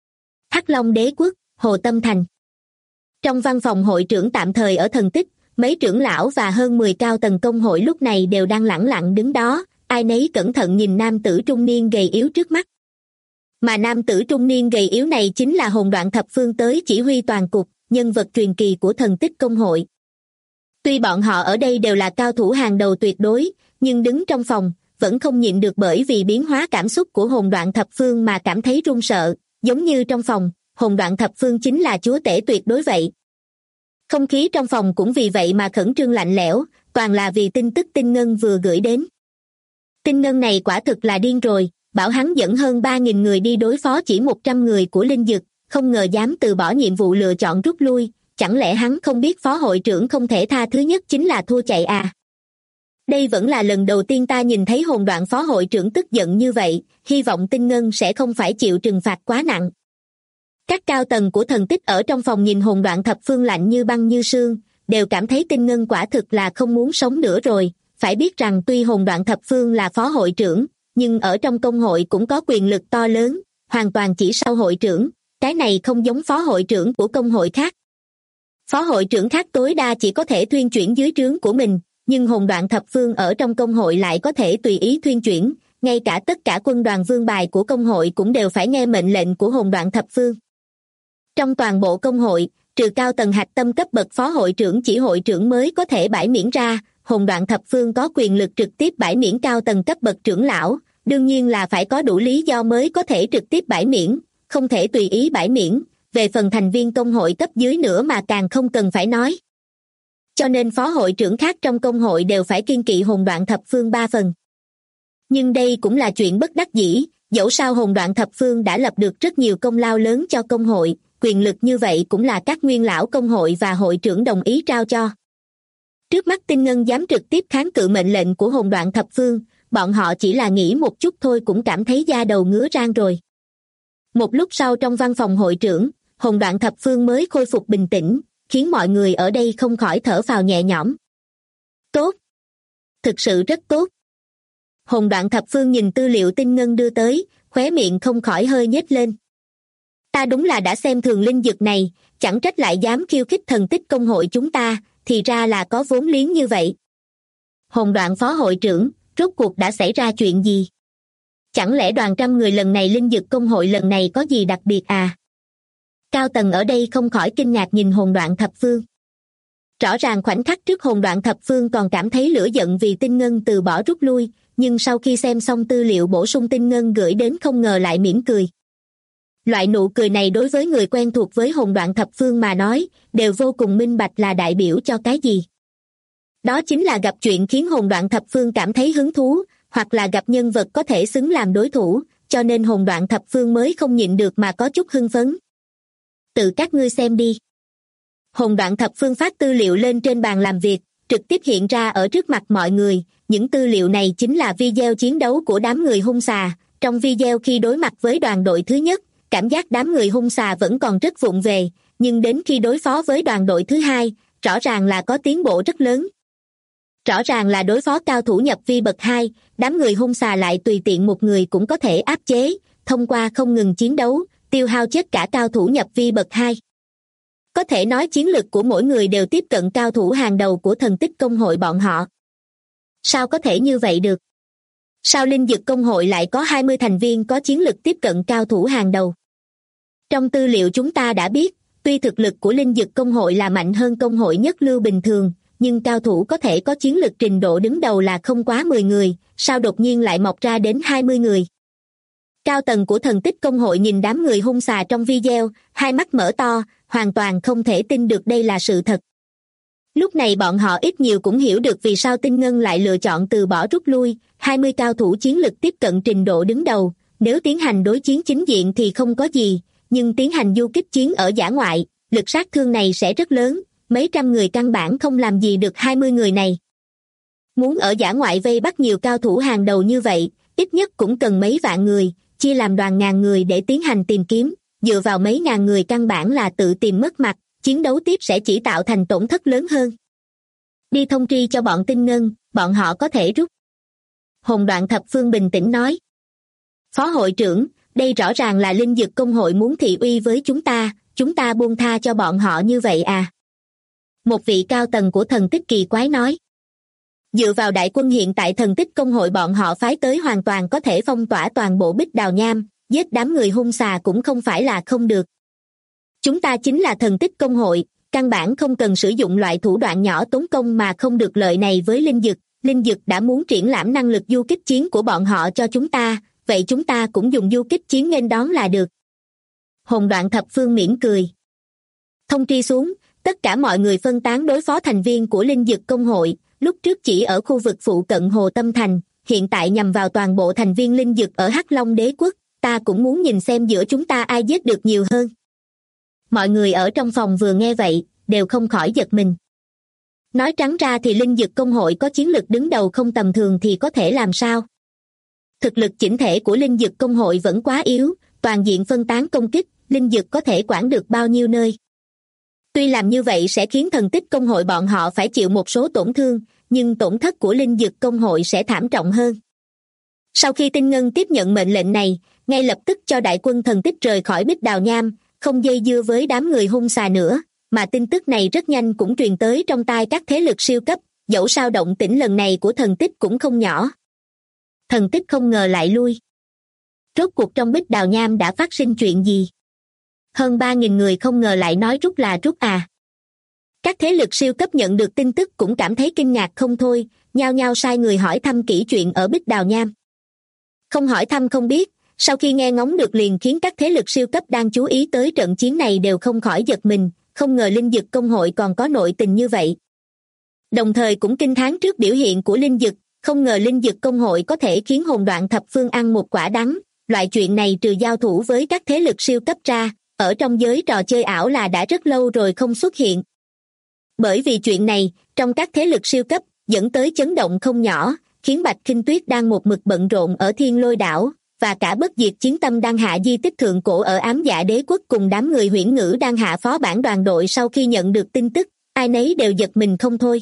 Hắc Long Đế Quốc, Hồ Tâm Thành. Trong văn phòng hội trưởng tạm thời ở Thần Tích, mấy trưởng lão và hơn 10 cao tầng công hội lúc này đều đang lẳng lặng đứng đó, ai nấy cẩn thận nhìn nam tử trung niên gầy yếu trước mắt. Mà nam tử trung niên gầy yếu này chính là Hồn Đoạn Thập Phương tới chỉ huy toàn cục, nhân vật truyền kỳ của Thần Tích công hội. Tuy bọn họ ở đây đều là cao thủ hàng đầu tuyệt đối, nhưng đứng trong phòng, vẫn không nhịn được bởi vì biến hóa cảm xúc của Hồn Đoạn Thập Phương mà cảm thấy run sợ, giống như trong phòng, Hồn Đoạn Thập Phương chính là chúa tể tuyệt đối vậy. Không khí trong phòng cũng vì vậy mà khẩn trương lạnh lẽo, toàn là vì tin tức Tinh Ngân vừa gửi đến. Tinh Ngân này quả thực là điên rồi, bảo hắn dẫn hơn 3.000 người đi đối phó chỉ 100 người của Linh Dực, không ngờ dám từ bỏ nhiệm vụ lựa chọn rút lui, chẳng lẽ hắn không biết phó hội trưởng không thể tha thứ nhất chính là thua chạy à? Đây vẫn là lần đầu tiên ta nhìn thấy Hồn Đoạn phó hội trưởng tức giận như vậy, hy vọng Tinh Ngân sẽ không phải chịu trừng phạt quá nặng. Các cao tầng của Thần Tích ở trong phòng nhìn Hồn Đoạn Thập Phương lạnh như băng như sương, đều cảm thấy Tinh Ngân quả thực là không muốn sống nữa rồi, phải biết rằng tuy Hồn Đoạn Thập Phương là phó hội trưởng, nhưng ở trong công hội cũng có quyền lực to lớn, hoàn toàn chỉ sau hội trưởng, cái này không giống phó hội trưởng của công hội khác. Phó hội trưởng khác tối đa chỉ có thể thuyên chuyển dưới trướng của mình, nhưng Hồn Đoạn Thập Phương ở trong công hội lại có thể tùy ý thuyên chuyển, ngay cả tất cả quân đoàn vương bài của công hội cũng đều phải nghe mệnh lệnh của Hồn Đoạn Thập Phương. Trong toàn bộ công hội, trừ cao tầng hạch tâm cấp bậc phó hội trưởng chỉ hội trưởng mới có thể bãi miễn ra, Hồn Đoạn Thập Phương có quyền lực trực tiếp bãi miễn cao tầng cấp bậc trưởng lão, đương nhiên là phải có đủ lý do mới có thể trực tiếp bãi miễn, không thể tùy ý bãi miễn, về phần thành viên công hội cấp dưới nữa mà càng không cần phải nói. Cho nên phó hội trưởng khác trong công hội đều phải kiêng kỵ Hồn Đoạn Thập Phương 3 phần. Nhưng đây cũng là chuyện bất đắc dĩ, dẫu sao Hồn Đoạn Thập Phương đã lập được rất nhiều công lao lớn cho công hội, quyền lực như vậy cũng là các nguyên lão công hội và hội trưởng đồng ý trao cho. Trước mắt Tinh Ngân dám trực tiếp kháng cự mệnh lệnh của Hồn Đoạn Thập Phương, bọn họ chỉ là nghĩ một chút thôi cũng cảm thấy da đầu ngứa ran rồi. Một lúc sau trong văn phòng hội trưởng, Hồn Đoạn Thập Phương mới khôi phục bình tĩnh, khiến mọi người ở đây không khỏi thở phào nhẹ nhõm. Tốt! Thực sự rất tốt! Hồn Đoạn Thập Phương nhìn tư liệu Tinh Ngân đưa tới, khóe miệng không khỏi hơi nhếch lên. Ta đúng là đã xem thường linh dược này, chẳng trách lại dám khiêu khích thần tích công hội chúng ta, thì ra là có vốn liếng như vậy. Hồn Đoạn phó hội trưởng, rốt cuộc đã xảy ra chuyện gì? Chẳng lẽ đoàn 100 người lần này linh dược công hội lần này có gì đặc biệt à? Cao tầng ở đây không khỏi kinh ngạc nhìn Hồn Đoạn Thập Phương. Rõ ràng khoảnh khắc trước Hồn Đoạn Thập Phương còn cảm thấy lửa giận vì Tinh Ngân từ bỏ rút lui, nhưng sau khi xem xong tư liệu bổ sung Tinh Ngân gửi đến không ngờ lại mỉm cười. Loại nụ cười này đối với người quen thuộc với Hồn Đoạn Thập Phương mà nói, đều vô cùng minh bạch là đại biểu cho cái gì. Đó chính là gặp chuyện khiến Hồn Đoạn Thập Phương cảm thấy hứng thú, hoặc là gặp nhân vật có thể xứng làm đối thủ, cho nên Hồn Đoạn Thập Phương mới không nhịn được mà có chút hưng phấn. Tự các ngươi xem đi. Hồn Đoạn Thập Phương phát tư liệu lên trên bàn làm việc, trực tiếp hiện ra ở trước mặt mọi người. Những tư liệu này chính là video chiến đấu của đám người hung xà. Trong video khi đối mặt với đoàn đội thứ nhất, cảm giác đám người hung xà vẫn còn rất vụng về, nhưng đến khi đối phó với đoàn đội thứ hai, rõ ràng là có tiến bộ rất lớn. Rõ ràng là đối phó cao thủ nhập vi bậc 2, đám người hung xà lại tùy tiện một người cũng có thể áp chế, thông qua không ngừng chiến đấu, tiêu hao chết cả cao thủ nhập vi bậc 2. Có thể nói chiến lực của mỗi người đều tiếp cận cao thủ hàng đầu của thần tích công hội bọn họ. Sao có thể như vậy được? Sao linh dược công hội lại có 20 thành viên có chiến lực tiếp cận cao thủ hàng đầu? Trong tư liệu chúng ta đã biết, tuy thực lực của linh dược công hội là mạnh hơn công hội nhất lưu bình thường, nhưng cao thủ có thể có chiến lực trình độ đứng đầu là không quá 10 người, sao đột nhiên lại mọc ra đến 20 người? Cao tầng của thần tích công hội nhìn đám người hung xà trong video, hai mắt mở to, hoàn toàn không thể tin được đây là sự thật. Lúc này bọn họ ít nhiều cũng hiểu được vì sao Tinh Ngân lại lựa chọn từ bỏ rút lui, 20 cao thủ chiến lực tiếp cận trình độ đứng đầu, nếu tiến hành đối chiến chính diện thì không có gì, nhưng tiến hành du kích chiến ở dã ngoại, lực sát thương này sẽ rất lớn, mấy trăm người căn bản không làm gì được 20 người này. Muốn ở dã ngoại vây bắt nhiều cao thủ hàng đầu như vậy, ít nhất cũng cần mấy vạn người, chia làm đoàn ngàn người để tiến hành tìm kiếm, dựa vào mấy ngàn người căn bản là tự tìm mất mặt, chiến đấu tiếp sẽ chỉ tạo thành tổn thất lớn hơn. Đi thông tri cho bọn Tinh Ngân, bọn họ có thể rút. Hồn Đoạn Thập Phương bình tĩnh nói. Phó hội trưởng, đây rõ ràng là linh dược công hội muốn thị uy với chúng ta buông tha cho bọn họ như vậy à? Một vị cao tầng của thần tích kỳ quái nói. Dựa vào đại quân hiện tại thần tích công hội bọn họ phái tới hoàn toàn có thể phong tỏa toàn bộ Bích Đào Nham, giết đám người hung xà cũng không phải là không được. Chúng ta chính là thần tích công hội, căn bản không cần sử dụng loại thủ đoạn nhỏ tốn công mà không được lợi này với linh dược đã muốn triển lãm năng lực du kích chiến của bọn họ cho chúng ta, vậy chúng ta cũng dùng du kích chiến nghênh đón là được. Hồn Đoạn Thập Phương mỉm cười. Thông tri xuống, tất cả mọi người phân tán đối phó thành viên của linh dược công hội, lúc trước chỉ ở khu vực phụ cận Hồ Tâm Thành, hiện tại nhằm vào toàn bộ thành viên linh dược ở Hắc Long Đế Quốc, ta cũng muốn nhìn xem giữa chúng ta ai giết được nhiều hơn. Mọi người ở trong phòng vừa nghe vậy, đều không khỏi giật mình. Nói trắng ra thì linh dược công hội có chiến lực đứng đầu không tầm thường thì có thể làm sao? Thực lực chỉnh thể của linh dược công hội vẫn quá yếu, toàn diện phân tán công kích, linh dược có thể quản được bao nhiêu nơi. Tuy làm như vậy sẽ khiến thần tích công hội bọn họ phải chịu một số tổn thương, nhưng tổn thất của linh dược công hội sẽ thảm trọng hơn. Sau khi Tinh Ngân tiếp nhận mệnh lệnh này, ngay lập tức cho đại quân thần tích rời khỏi Bích Đào Nham, không dây dưa với đám người hung xà nữa, mà tin tức này rất nhanh cũng truyền tới trong tai các thế lực siêu cấp, dẫu sao động tĩnh lần này của thần tích cũng không nhỏ. Thần tích không ngờ lại lui. Rốt cuộc trong Bích Đào Nham đã phát sinh chuyện gì? Hơn 3.000 người không ngờ lại nói rút là rút à. Các thế lực siêu cấp nhận được tin tức cũng cảm thấy kinh ngạc không thôi, nhao nhao sai người hỏi thăm kỹ chuyện ở Bích Đào Nham. Không hỏi thăm không biết, sau khi nghe ngóng được liền khiến các thế lực siêu cấp đang chú ý tới trận chiến này đều không khỏi giật mình, không ngờ linh dực công hội còn có nội tình như vậy. Đồng thời cũng kinh thán trước biểu hiện của linh dực, không ngờ linh dực công hội có thể khiến hồn đoạn thập phương ăn một quả đắng. Loại chuyện này trừ giao thủ với các thế lực siêu cấp ra, ở trong giới trò chơi ảo là đã rất lâu rồi không xuất hiện. Bởi vì chuyện này, trong các thế lực siêu cấp, dẫn tới chấn động không nhỏ, khiến Bạch Khinh Tuyết đang một mực bận rộn ở Thiên Lôi đảo, và cả Bất Diệt Chiến Tâm đang hạ di tích thượng cổ ở Ám Dạ Đế quốc cùng đám người Huyễn Ngữ đang hạ phó bản đoàn đội sau khi nhận được tin tức, ai nấy đều giật mình không thôi.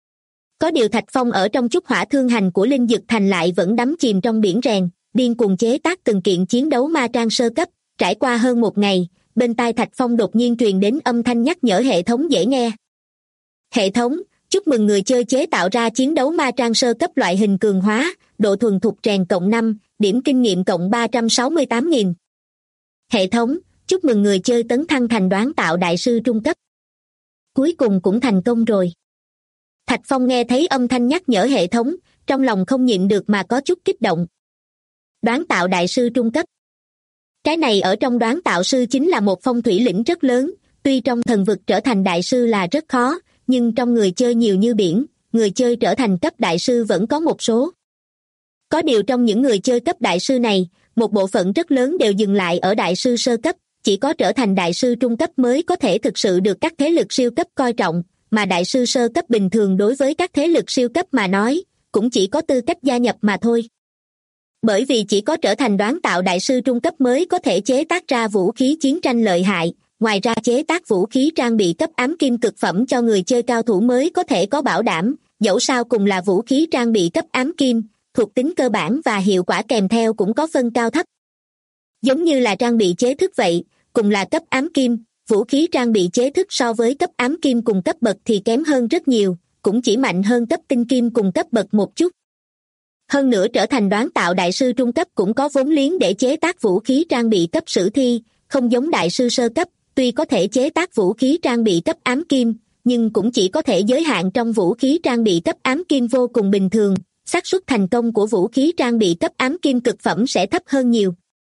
Có điều Thạch Phong ở trong Trúc Hỏa Thương Hành của Linh Dực Thành lại vẫn đắm chìm trong biển rèn, điên cuồng chế tác từng kiện chiến đấu ma trang sơ cấp. Trải qua hơn một ngày, bên tai Thạch Phong đột nhiên truyền đến âm thanh nhắc nhở hệ thống dễ nghe. Hệ thống, chúc mừng người chơi chế tạo ra chiến đấu ma trang sơ cấp loại hình cường hóa, độ thuần thục rèn cộng 5, điểm kinh nghiệm cộng 368.000. Hệ thống, chúc mừng người chơi tấn thăng thành đoán tạo đại sư trung cấp. Cuối cùng cũng thành công rồi. Thạch Phong nghe thấy âm thanh nhắc nhở hệ thống, trong lòng không nhịn được mà có chút kích động. Đoán tạo đại sư trung cấp. Cái này ở trong đoán tạo sư chính là một phong thủy lĩnh rất lớn, tuy trong thần vực trở thành đại sư là rất khó, nhưng trong người chơi nhiều như biển, người chơi trở thành cấp đại sư vẫn có một số. Có điều trong những người chơi cấp đại sư này, một bộ phận rất lớn đều dừng lại ở đại sư sơ cấp, chỉ có trở thành đại sư trung cấp mới có thể thực sự được các thế lực siêu cấp coi trọng, mà đại sư sơ cấp bình thường đối với các thế lực siêu cấp mà nói, cũng chỉ có tư cách gia nhập mà thôi. Bởi vì chỉ có trở thành đoán tạo đại sư trung cấp mới có thể chế tác ra vũ khí chiến tranh lợi hại, ngoài ra chế tác vũ khí trang bị cấp ám kim cực phẩm cho người chơi cao thủ mới có thể có bảo đảm, dẫu sao cùng là vũ khí trang bị cấp ám kim, thuộc tính cơ bản và hiệu quả kèm theo cũng có phân cao thấp. Giống như là trang bị chế thức vậy, cùng là cấp ám kim, vũ khí trang bị chế thức so với cấp ám kim cùng cấp bậc thì kém hơn rất nhiều, cũng chỉ mạnh hơn cấp tinh kim cùng cấp bậc một chút. Hơn nữa trở thành đoán tạo đại sư trung cấp cũng có vốn liếng để chế tác vũ khí trang bị cấp sử thi, không giống đại sư sơ cấp, tuy có thể chế tác vũ khí trang bị cấp ám kim, nhưng cũng chỉ có thể giới hạn trong vũ khí trang bị cấp ám kim vô cùng bình thường, xác suất thành công của vũ khí trang bị cấp ám kim cực phẩm sẽ thấp hơn nhiều.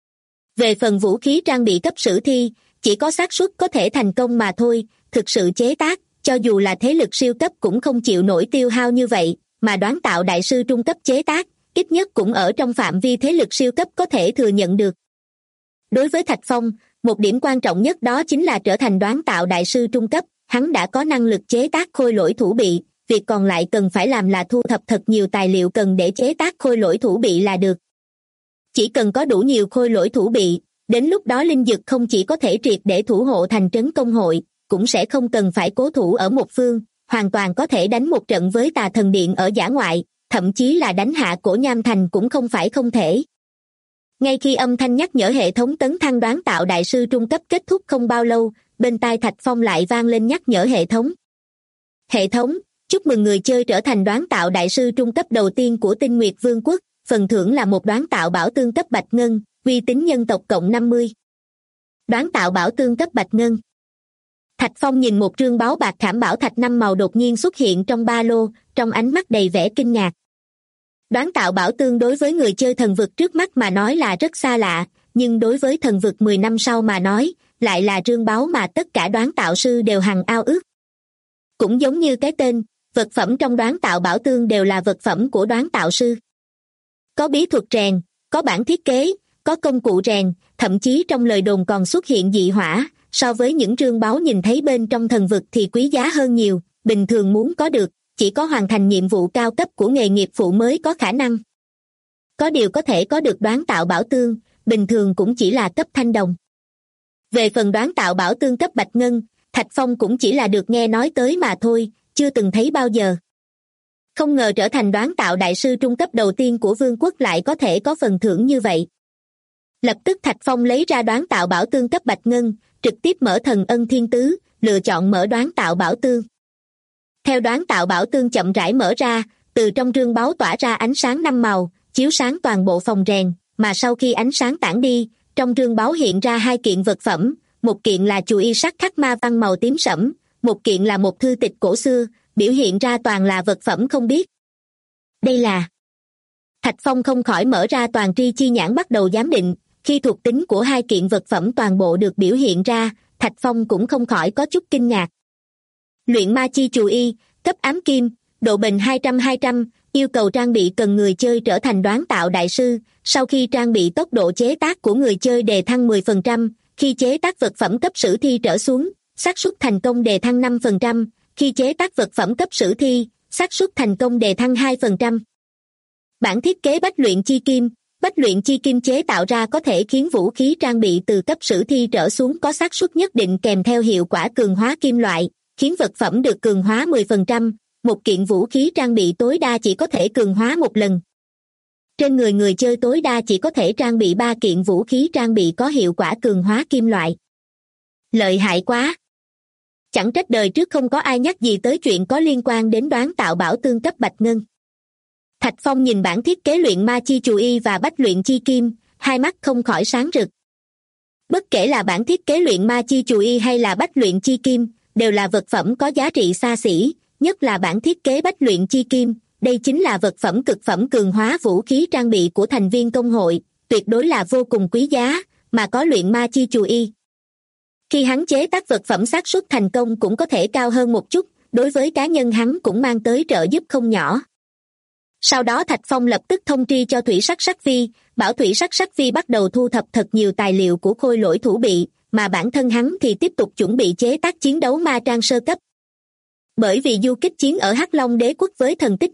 Về phần vũ khí trang bị cấp sử thi, chỉ có xác suất có thể thành công mà thôi, thực sự chế tác, cho dù là thế lực siêu cấp cũng không chịu nổi tiêu hao như vậy, mà đoán tạo đại sư trung cấp chế tác, ít nhất cũng ở trong phạm vi thế lực siêu cấp có thể thừa nhận được. Đối với Thạch Phong, một điểm quan trọng nhất đó chính là trở thành đoán tạo đại sư trung cấp, hắn đã có năng lực chế tác khôi lỗi thủ bị, việc còn lại cần phải làm là thu thập thật nhiều tài liệu cần để chế tác khôi lỗi thủ bị là được. Chỉ cần có đủ nhiều khôi lỗi thủ bị, đến lúc đó linh dực không chỉ có thể triệt để thủ hộ thành trấn công hội, cũng sẽ không cần phải cố thủ ở một phương, hoàn toàn có thể đánh một trận với Tà Thần Điện ở dã ngoại, thậm chí là đánh hạ Cổ Nham Thành cũng không phải không thể. Ngay khi âm thanh nhắc nhở hệ thống tấn thăng đoán tạo đại sư trung cấp kết thúc không bao lâu, bên tai Thạch Phong lại vang lên nhắc nhở hệ thống. Hệ thống, chúc mừng người chơi trở thành đoán tạo đại sư trung cấp đầu tiên của Tinh Nguyệt Vương quốc, phần thưởng là một đoán tạo bảo tương cấp bạch ngân, uy tín nhân tộc cộng 50. Đoán tạo bảo tương cấp bạch ngân. Thạch Phong nhìn một trương báo bạc khảm bảo thạch 5 màu đột nhiên xuất hiện trong ba lô, trong ánh mắt đầy vẻ kinh ngạc. Đoán tạo bảo tương đối với người chơi thần vực trước mắt mà nói là rất xa lạ, nhưng đối với thần vực 10 năm sau mà nói, lại là trương báu mà tất cả đoán tạo sư đều hằng ao ước. Cũng giống như cái tên, vật phẩm trong đoán tạo bảo tương đều là vật phẩm của đoán tạo sư. Có bí thuật rèn, có bản thiết kế, có công cụ rèn, thậm chí trong lời đồn còn xuất hiện dị hỏa, so với những trương báu nhìn thấy bên trong thần vực thì quý giá hơn nhiều, bình thường muốn có được, chỉ có hoàn thành nhiệm vụ cao cấp của nghề nghiệp phụ mới có khả năng. Có điều có thể có được đoán tạo bảo tương, bình thường cũng chỉ là cấp thanh đồng. Về phần đoán tạo bảo tương cấp bạch ngân, Thạch Phong cũng chỉ là được nghe nói tới mà thôi, chưa từng thấy bao giờ. Không ngờ trở thành đoán tạo đại sư trung cấp đầu tiên của vương quốc lại có thể có phần thưởng như vậy. Lập tức Thạch Phong lấy ra đoán tạo bảo tương cấp bạch ngân, trực tiếp mở thần ân thiên tứ, lựa chọn mở đoán tạo bảo tương. Theo đoán tạo bảo tương chậm rãi mở ra, từ trong rương báu tỏa ra ánh sáng 5 màu, chiếu sáng toàn bộ phòng rèn, mà sau khi ánh sáng tản đi, trong rương báu hiện ra 2 kiện vật phẩm, một kiện là chùi y sắc khắc ma văn màu tím sẫm, một kiện là một thư tịch cổ xưa, biểu hiện ra toàn là vật phẩm không biết. Đây là... Thạch Phong không khỏi mở ra toàn tri chi nhãn bắt đầu giám định, khi thuộc tính của 2 kiện vật phẩm toàn bộ được biểu hiện ra, Thạch Phong cũng không khỏi có chút kinh ngạc. Luyện ma chi chùi y, cấp ám kim, độ bền 200-200, yêu cầu trang bị cần người chơi trở thành đoán tạo đại sư. Sau khi trang bị, tốc độ chế tác của người chơi đề thăng 10%, khi chế tác vật phẩm cấp sử thi trở xuống, xác suất thành công đề thăng 5%, khi chế tác vật phẩm cấp sử thi, xác suất thành công đề thăng 2%. Bản thiết kế bách luyện chi kim. Bách luyện chi kim chế tạo ra có thể khiến vũ khí trang bị từ cấp sử thi trở xuống có xác suất nhất định kèm theo hiệu quả cường hóa kim loại, khiến vật phẩm được cường hóa 10%, một kiện vũ khí trang bị tối đa chỉ có thể cường hóa một lần. Trên người người chơi tối đa chỉ có thể trang bị 3 kiện vũ khí trang bị có hiệu quả cường hóa kim loại. Lợi hại quá! Chẳng trách đời trước không có ai nhắc gì tới chuyện có liên quan đến đoán tạo bảo tương cấp bạch ngân. Thạch Phong nhìn bản thiết kế luyện ma chi chù y và bách luyện chi kim, hai mắt không khỏi sáng rực. Bất kể là bản thiết kế luyện ma chi chù y hay là bách luyện chi kim, đều là vật phẩm có giá trị xa xỉ, nhất là bản thiết kế bách luyện chi kim, đây chính là vật phẩm cực phẩm cường hóa vũ khí trang bị của thành viên công hội, tuyệt đối là vô cùng quý giá, mà có luyện ma chi chù y. Khi hắn chế tác vật phẩm xác suất thành công cũng có thể cao hơn một chút, đối với cá nhân hắn cũng mang tới trợ giúp không nhỏ. Sau đó Thạch Phong lập tức thông tri cho Thủy Sắc Sắc Phi, bảo Thủy Sắc Sắc Phi bắt đầu thu thập thật nhiều tài liệu của khôi lỗi thủ bị, mà bản thân hắn thì tiếp tục chuẩn bị chế tác chiến đấu ma trang sơ cấp. Bởi vì du kích chiến ở Hắc Long Đế quốc với thần tích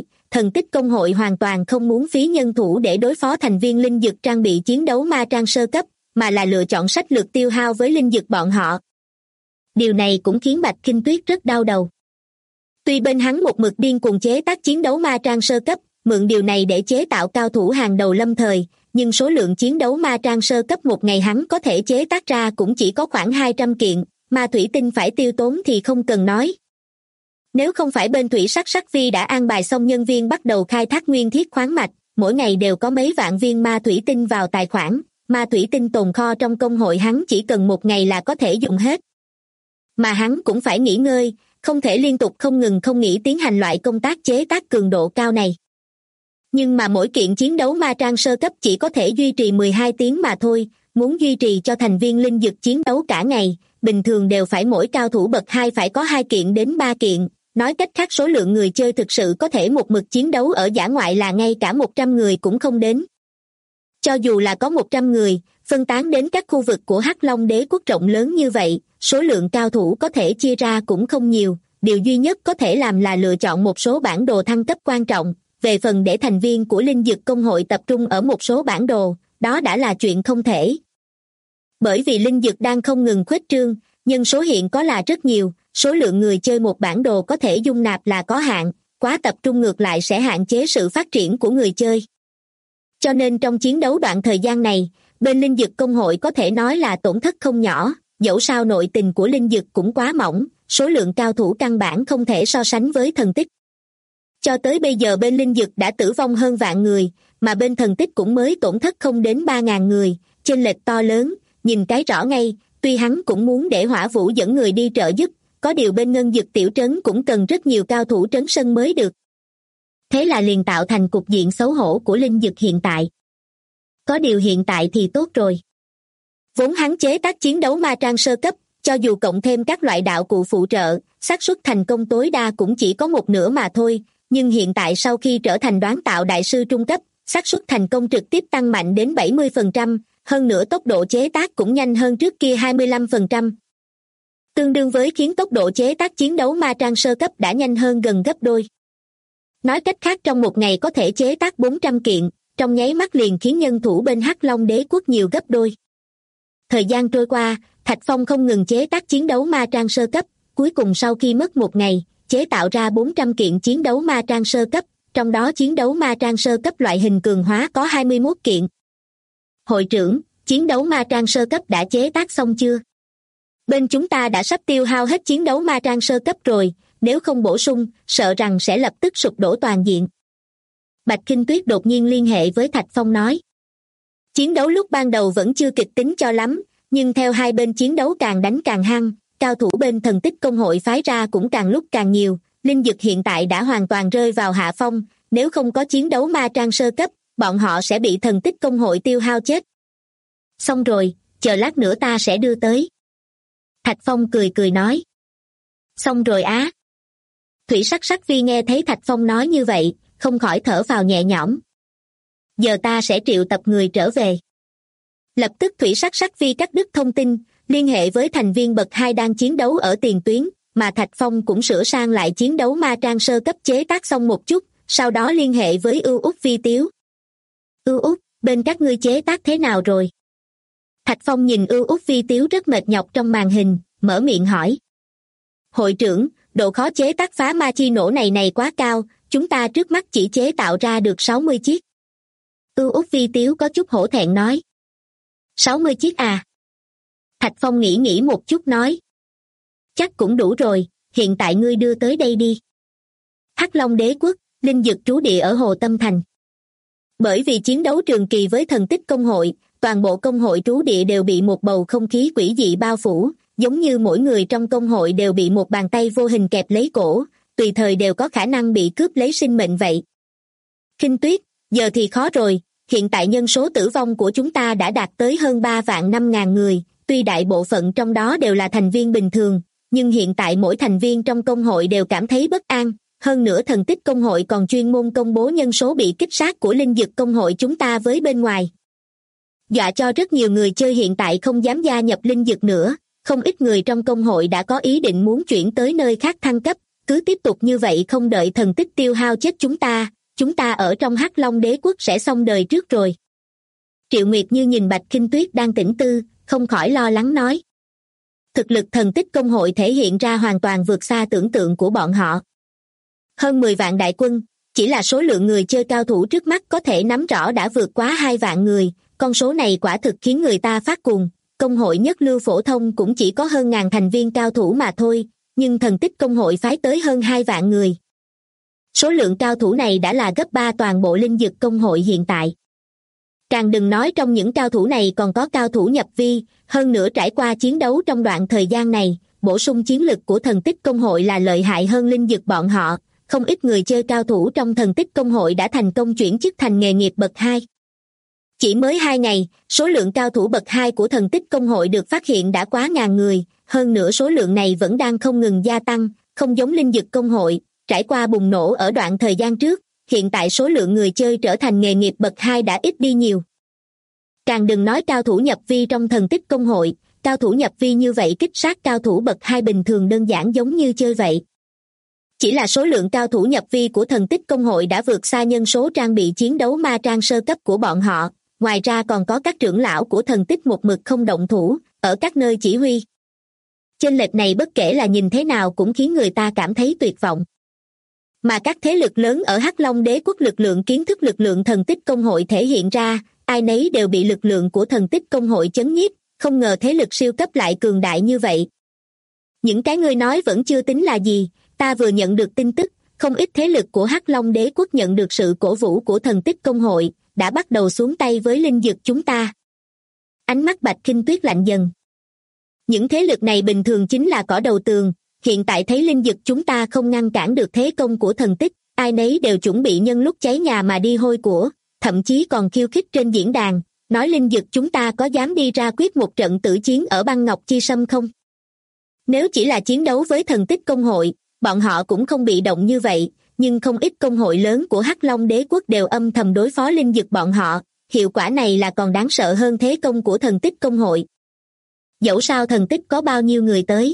công hội hoàn toàn không muốn phí nhân thủ để đối phó thành viên linh dực trang bị chiến đấu ma trang sơ cấp, mà là lựa chọn sách lược tiêu hao với linh dực bọn họ. Điều này cũng khiến Bạch Kinh Tuyết rất đau đầu. Tuy bên hắn một mực điên cuồng chế tác chiến đấu ma trang sơ cấp, mượn điều này để chế tạo cao thủ hàng đầu lâm thời, nhưng số lượng chiến đấu ma trang sơ cấp một ngày hắn có thể chế tác ra cũng chỉ có khoảng 200 kiện, mà thủy tinh phải tiêu tốn thì không cần nói. Nếu không phải bên Thủy Sắc Sắc Phi đã an bài xong nhân viên bắt đầu khai thác nguyên thiết khoáng mạch, mỗi ngày đều có mấy vạn viên ma thủy tinh vào tài khoản, ma thủy tinh tồn kho trong công hội hắn chỉ cần một ngày là có thể dùng hết. Mà hắn cũng phải nghỉ ngơi, không thể liên tục không ngừng không nghỉ tiến hành loại công tác chế tác cường độ cao này. Nhưng mà mỗi kiện chiến đấu ma trang sơ cấp chỉ có thể duy trì 12 tiếng mà thôi, muốn duy trì cho thành viên linh dực chiến đấu cả ngày, bình thường đều phải mỗi cao thủ bậc 2 phải có 2 kiện đến 3 kiện, nói cách khác số lượng người chơi thực sự có thể một mực chiến đấu ở dã ngoại là ngay cả 100 người cũng không đến. Cho dù là có 100 người, phân tán đến các khu vực của Hắc Long Đế quốc rộng lớn như vậy, số lượng cao thủ có thể chia ra cũng không nhiều, điều duy nhất có thể làm là lựa chọn một số bản đồ thăng cấp quan trọng, về phần để thành viên của linh dực công hội tập trung ở một số bản đồ, đó đã là chuyện không thể. Bởi vì linh dực đang không ngừng khuếch trương, nhân số hiện có là rất nhiều, số lượng người chơi một bản đồ có thể dung nạp là có hạn, quá tập trung ngược lại sẽ hạn chế sự phát triển của người chơi. Cho nên trong chiến đấu đoạn thời gian này, bên linh dực công hội có thể nói là tổn thất không nhỏ, dẫu sao nội tình của linh dực cũng quá mỏng, số lượng cao thủ căn bản không thể so sánh với thần tích. Cho tới bây giờ bên linh dực đã tử vong hơn vạn người, mà bên thần tích cũng mới tổn thất không đến 3.000 người, chênh lệch to lớn, nhìn cái rõ ngay, tuy hắn cũng muốn để Hỏa Vũ dẫn người đi trợ giúp, có điều bên ngân dực tiểu trấn cũng cần rất nhiều cao thủ trấn sân mới được. Thế là liền tạo thành cục diện xấu hổ của linh dực hiện tại. Có điều hiện tại thì tốt rồi. Vốn hắn chế tác chiến đấu ma trang sơ cấp, cho dù cộng thêm các loại đạo cụ phụ trợ, xác suất thành công tối đa cũng chỉ có một nửa mà thôi, nhưng hiện tại sau khi trở thành đoán tạo đại sư trung cấp, xác suất thành công trực tiếp tăng mạnh đến 70%, hơn nữa tốc độ chế tác cũng nhanh hơn trước kia 25%. Tương đương với khiến tốc độ chế tác chiến đấu ma trang sơ cấp đã nhanh hơn gần gấp đôi. Nói cách khác trong một ngày có thể chế tác 400 kiện, trong nháy mắt liền khiến nhân thủ bên Hắc Long Đế quốc nhiều gấp đôi. Thời gian trôi qua, Thạch Phong không ngừng chế tác chiến đấu ma trang sơ cấp, cuối cùng sau khi mất một ngày, chế tạo ra 400 kiện chiến đấu ma trang sơ cấp, trong đó chiến đấu ma trang sơ cấp loại hình cường hóa có 21 kiện. Hội trưởng, chiến đấu ma trang sơ cấp đã chế tác xong chưa? Bên chúng ta đã sắp tiêu hao hết chiến đấu ma trang sơ cấp rồi, nếu không bổ sung, sợ rằng sẽ lập tức sụp đổ toàn diện. Bạch Kinh Tuyết đột nhiên liên hệ với Thạch Phong nói. Chiến đấu lúc ban đầu vẫn chưa kịch tính cho lắm, nhưng theo hai bên chiến đấu càng đánh càng hăng, cao thủ bên thần tích công hội phái ra cũng càng lúc càng nhiều, linh dực hiện tại đã hoàn toàn rơi vào hạ phong, nếu không có chiến đấu ma trang sơ cấp, bọn họ sẽ bị thần tích công hội tiêu hao chết. Xong rồi, chờ lát nữa ta sẽ đưa tới. Thạch Phong cười cười nói. Xong rồi á. Thủy Sắc Sắc Vi nghe thấy Thạch Phong nói như vậy, không khỏi thở phào nhẹ nhõm. Giờ ta sẽ triệu tập người trở về. Lập tức Thủy Sắc Sắc Vi cắt đứt thông tin, liên hệ với thành viên bậc 2 đang chiến đấu ở tiền tuyến, mà Thạch Phong cũng sửa sang lại chiến đấu ma trang sơ cấp chế tác xong một chút, sau đó liên hệ với Ưu Úc Vi Tiếu. Ưu Úc, bên các ngươi chế tác thế nào rồi? Thạch Phong nhìn Ưu Úc Vi Tiếu rất mệt nhọc trong màn hình, mở miệng hỏi. Hội trưởng, độ khó chế tác phá ma chi nổ này quá cao, chúng ta trước mắt chỉ chế tạo ra được 60 chiếc. Ưu Úc Vi Tiếu có chút hổ thẹn nói. 60 chiếc à? Thạch Phong nghĩ một chút nói. Chắc cũng đủ rồi, hiện tại ngươi đưa tới đây đi. Hắc Long Đế Quốc, linh dực trú địa ở Hồ Tâm Thành. Bởi vì chiến đấu trường kỳ với thần tích công hội, toàn bộ công hội trú địa đều bị một bầu không khí quỷ dị bao phủ, giống như mỗi người trong công hội đều bị một bàn tay vô hình kẹp lấy cổ, tùy thời đều có khả năng bị cướp lấy sinh mệnh vậy. Khinh Tuyết, giờ thì khó rồi, hiện tại nhân số tử vong của chúng ta đã đạt tới hơn 3.500.000 người, tuy đại bộ phận trong đó đều là thành viên bình thường, nhưng hiện tại mỗi thành viên trong công hội đều cảm thấy bất an, hơn nữa thần tích công hội còn chuyên môn công bố nhân số bị kích sát của linh dực công hội chúng ta với bên ngoài. Dọa cho rất nhiều người chơi hiện tại không dám gia nhập linh dực nữa, không ít người trong công hội đã có ý định muốn chuyển tới nơi khác thăng cấp, cứ tiếp tục như vậy không đợi thần tích tiêu hao chết chúng ta ở trong Hắc Long Đế Quốc sẽ xong đời trước rồi. Triệu Nguyệt Như nhìn Bạch Khinh Tuyết đang tĩnh tư, không khỏi lo lắng nói. Thực lực thần tích công hội thể hiện ra hoàn toàn vượt xa tưởng tượng của bọn họ. Hơn 10 vạn đại quân, chỉ là số lượng người chơi cao thủ trước mắt có thể nắm rõ đã vượt quá 2 vạn người, con số này quả thực khiến người ta phát cuồng. Công hội nhất lưu phổ thông cũng chỉ có hơn ngàn thành viên cao thủ mà thôi, nhưng thần tích công hội phái tới hơn 2 vạn người. Số lượng cao thủ này đã là gấp 3 toàn bộ linh dực công hội hiện tại. Càng đừng nói trong những cao thủ này còn có cao thủ nhập vi, hơn nữa trải qua chiến đấu trong đoạn thời gian này, bổ sung chiến lực của thần tích công hội là lợi hại hơn linh dực bọn họ, không ít người chơi cao thủ trong thần tích công hội đã thành công chuyển chức thành nghề nghiệp bậc 2. Chỉ mới 2 ngày, số lượng cao thủ bậc 2 của thần tích công hội được phát hiện đã quá ngàn người, hơn nữa số lượng này vẫn đang không ngừng gia tăng, không giống linh dực công hội, trải qua bùng nổ ở đoạn thời gian trước, hiện tại số lượng người chơi trở thành nghề nghiệp bậc 2 đã ít đi nhiều. Càng đừng nói cao thủ nhập vi trong thần tích công hội, cao thủ nhập vi như vậy kích sát cao thủ bậc 2 bình thường đơn giản giống như chơi vậy. Chỉ là số lượng cao thủ nhập vi của thần tích công hội đã vượt xa nhân số trang bị chiến đấu ma trang sơ cấp của bọn họ, ngoài ra còn có các trưởng lão của thần tích một mực không động thủ, ở các nơi chỉ huy. Chênh lệch này bất kể là nhìn thế nào cũng khiến người ta cảm thấy tuyệt vọng. Mà các thế lực lớn ở Hắc Long Đế Quốc lực lượng kiến thức lực lượng thần tích công hội thể hiện ra, ai nấy đều bị lực lượng của thần tích công hội chấn nhiếp, không ngờ thế lực siêu cấp lại cường đại như vậy. Những cái ngươi nói vẫn chưa tính là gì, ta vừa nhận được tin tức, không ít thế lực của Hắc Long Đế Quốc nhận được sự cổ vũ của thần tích công hội, đã bắt đầu xuống tay với linh dực chúng ta. Ánh mắt Bạch Khinh Tuyết lạnh dần. Những thế lực này bình thường chính là cỏ đầu tường, hiện tại thấy linh dực chúng ta không ngăn cản được thế công của thần tích, ai nấy đều chuẩn bị nhân lúc cháy nhà mà đi hôi của, thậm chí còn khiêu khích trên diễn đàn, nói linh dực chúng ta có dám đi ra quyết một trận tử chiến ở băng ngọc chi sâm không? Nếu chỉ là chiến đấu với thần tích công hội, bọn họ cũng không bị động như vậy, nhưng không ít công hội lớn của Hắc Long Đế Quốc đều âm thầm đối phó linh dực bọn họ, hiệu quả này là còn đáng sợ hơn thế công của thần tích công hội. Dẫu sao thần tích có bao nhiêu người tới,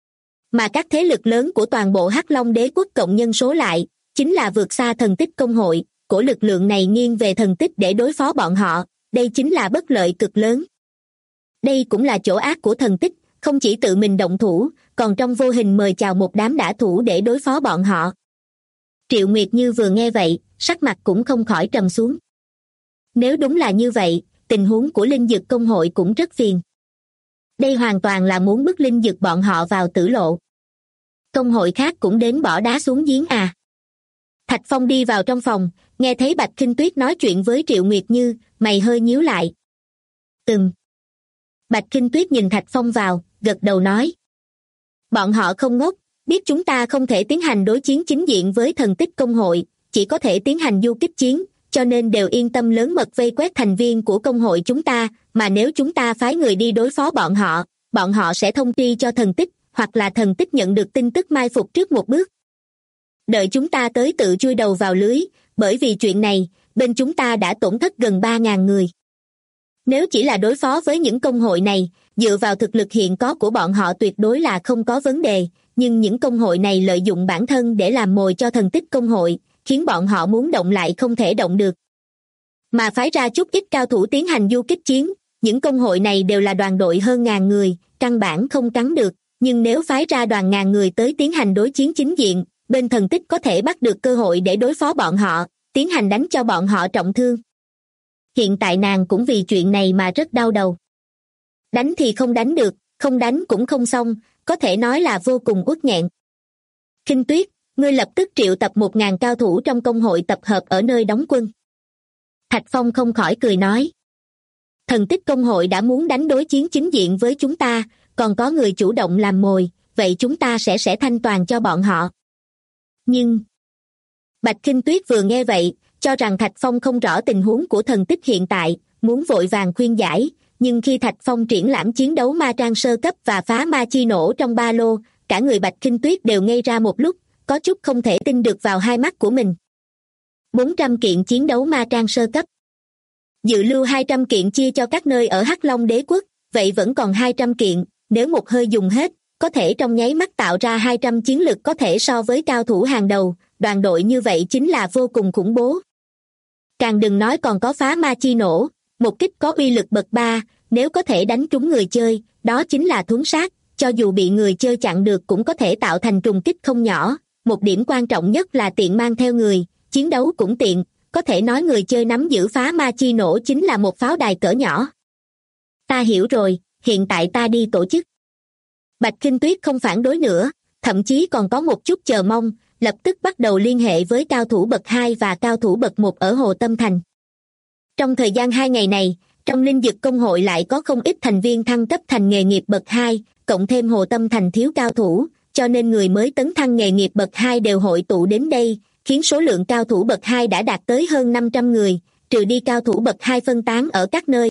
mà các thế lực lớn của toàn bộ Hắc Long Đế Quốc cộng nhân số lại, chính là vượt xa thần tích công hội, của lực lượng này nghiêng về thần tích để đối phó bọn họ, đây chính là bất lợi cực lớn. Đây cũng là chỗ ác của thần tích, không chỉ tự mình động thủ, còn trong vô hình mời chào một đám đả thủ để đối phó bọn họ. Triệu Nguyệt Như vừa nghe vậy, sắc mặt cũng không khỏi trầm xuống. Nếu đúng là như vậy, tình huống của linh dực công hội cũng rất phiền. Đây hoàn toàn là muốn bức linh dực bọn họ vào tử lộ. Công hội khác cũng đến bỏ đá xuống giếng à. Thạch Phong đi vào trong phòng, nghe thấy Bạch Khinh Tuyết nói chuyện với Triệu Nguyệt Như, mày hơi nhíu lại. Bạch Khinh Tuyết nhìn Thạch Phong vào, gật đầu nói. Bọn họ không ngốc, biết chúng ta không thể tiến hành đối chiến chính diện với thần tích công hội, chỉ có thể tiến hành du kích chiến, cho nên đều yên tâm lớn mật vây quét thành viên của công hội chúng ta, mà nếu chúng ta phái người đi đối phó bọn họ sẽ thông tri cho thần tích, hoặc là thần tích nhận được tin tức mai phục trước một bước. Đợi chúng ta tới tự chui đầu vào lưới, bởi vì chuyện này, bên chúng ta đã tổn thất gần 3.000 người. Nếu chỉ là đối phó với những công hội này, dựa vào thực lực hiện có của bọn họ tuyệt đối là không có vấn đề, nhưng những công hội này lợi dụng bản thân để làm mồi cho thần tích công hội, khiến bọn họ muốn động lại không thể động được. Mà phái ra chút ít cao thủ tiến hành du kích chiến, những công hội này đều là đoàn đội hơn 1.000 người, căn bản không cắn được, nhưng nếu phái ra đoàn 1.000 người tới tiến hành đối chiến chính diện, bên thần tích có thể bắt được cơ hội để đối phó bọn họ, tiến hành đánh cho bọn họ trọng thương. Hiện tại nàng cũng vì chuyện này mà rất đau đầu. Đánh thì không đánh được, không đánh cũng không xong, có thể nói là vô cùng uất nghẹn. Khinh Tuyết, ngươi lập tức triệu tập 1.000 cao thủ trong công hội tập hợp ở nơi đóng quân. Thạch Phong không khỏi cười nói. Thần tích công hội đã muốn đánh đối chiến chính diện với chúng ta, còn có người chủ động làm mồi, vậy chúng ta sẽ thanh toàn cho bọn họ. Nhưng Bạch Khinh Tuyết vừa nghe vậy, cho rằng Thạch Phong không rõ tình huống của thần tích hiện tại, muốn vội vàng khuyên giải, nhưng khi Thạch Phong triển lãm chiến đấu ma trang sơ cấp và phá ma chi nổ trong ba lô, cả người Bạch Khinh Tuyết đều ngây ra một lúc, có chút không thể tin được vào hai mắt của mình. 400 kiện chiến đấu ma trang sơ cấp. Dự lưu 200 kiện chia cho các nơi ở Hắc Long Đế quốc, vậy vẫn còn 200 kiện, nếu một hơi dùng hết, có thể trong nháy mắt tạo ra 200 chiến lực có thể so với cao thủ hàng đầu, đoàn đội như vậy chính là vô cùng khủng bố. Càng đừng nói còn có phá ma chi nổ, một kích có uy lực bậc 3, nếu có thể đánh trúng người chơi, đó chính là thuấn sát, cho dù bị người chơi chặn được cũng có thể tạo thành trùng kích không nhỏ. Một điểm quan trọng nhất là tiện mang theo người, chiến đấu cũng tiện, có thể nói người chơi nắm giữ phá ma chi nổ chính là một pháo đài cỡ nhỏ. Ta hiểu rồi, hiện tại ta đi tổ chức. Bạch Khinh Tuyết không phản đối nữa, thậm chí còn có một chút chờ mong, lập tức bắt đầu liên hệ với cao thủ bậc 2 và cao thủ bậc 1 ở Hồ Tâm Thành. Trong thời gian 2 ngày này, trong linh dực công hội lại có không ít thành viên thăng cấp thành nghề nghiệp bậc 2, cộng thêm Hồ Tâm Thành thiếu cao thủ, cho nên người mới tấn thăng nghề nghiệp bậc 2 đều hội tụ đến đây, khiến số lượng cao thủ bậc 2 đã đạt tới hơn 500 người, trừ đi cao thủ bậc 2 phân tán ở các nơi.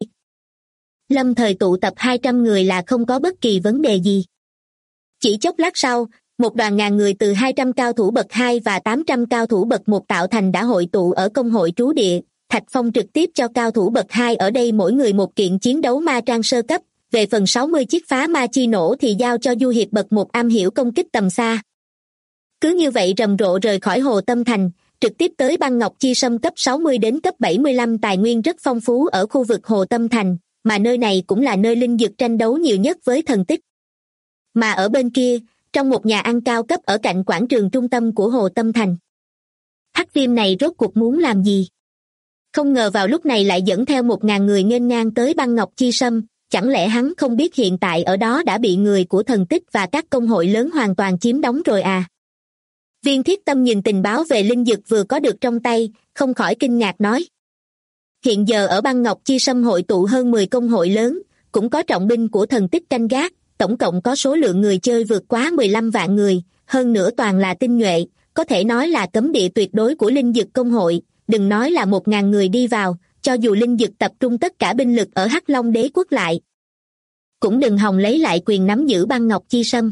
Lâm thời tụ tập 200 người là không có bất kỳ vấn đề gì. Chỉ chốc lát sau, một đoàn ngàn người từ 200 cao thủ bậc 2 và 800 cao thủ bậc 1 tạo thành đã hội tụ ở công hội trú địa. Thạch Phong trực tiếp cho cao thủ bậc 2 ở đây mỗi người một kiện chiến đấu ma trang sơ cấp, về phần 60 chiếc phá ma chi nổ thì giao cho Du Hiệp bậc 1 am hiểu công kích tầm xa. Cứ như vậy rầm rộ rời khỏi Hồ Tâm Thành, trực tiếp tới băng ngọc chi sâm cấp 60 đến cấp 75 tài nguyên rất phong phú ở khu vực Hồ Tâm Thành, mà nơi này cũng là nơi linh dược tranh đấu nhiều nhất với thần tích. Mà ở bên kia, trong một nhà ăn cao cấp ở cạnh quảng trường trung tâm của Hồ Tâm Thành. Hắc Viêm này rốt cuộc muốn làm gì? Không ngờ vào lúc này lại dẫn theo 1.000 người nghênh ngang tới băng ngọc chi sâm, chẳng lẽ hắn không biết hiện tại ở đó đã bị người của thần tích và các công hội lớn hoàn toàn chiếm đóng rồi à? Viên Thiết Tâm nhìn tình báo về linh dược vừa có được trong tay, không khỏi kinh ngạc nói. Hiện giờ ở băng ngọc chi sâm hội tụ hơn 10 công hội lớn, cũng có trọng binh của thần tích canh gác, tổng cộng có số lượng người chơi vượt quá 15 vạn người, hơn nữa toàn là tinh nhuệ, có thể nói là cấm địa tuyệt đối của linh dược công hội, đừng nói là 1.000 người đi vào, cho dù linh dược tập trung tất cả binh lực ở Hắc Long Đế quốc lại, cũng đừng hòng lấy lại quyền nắm giữ băng ngọc chi sâm.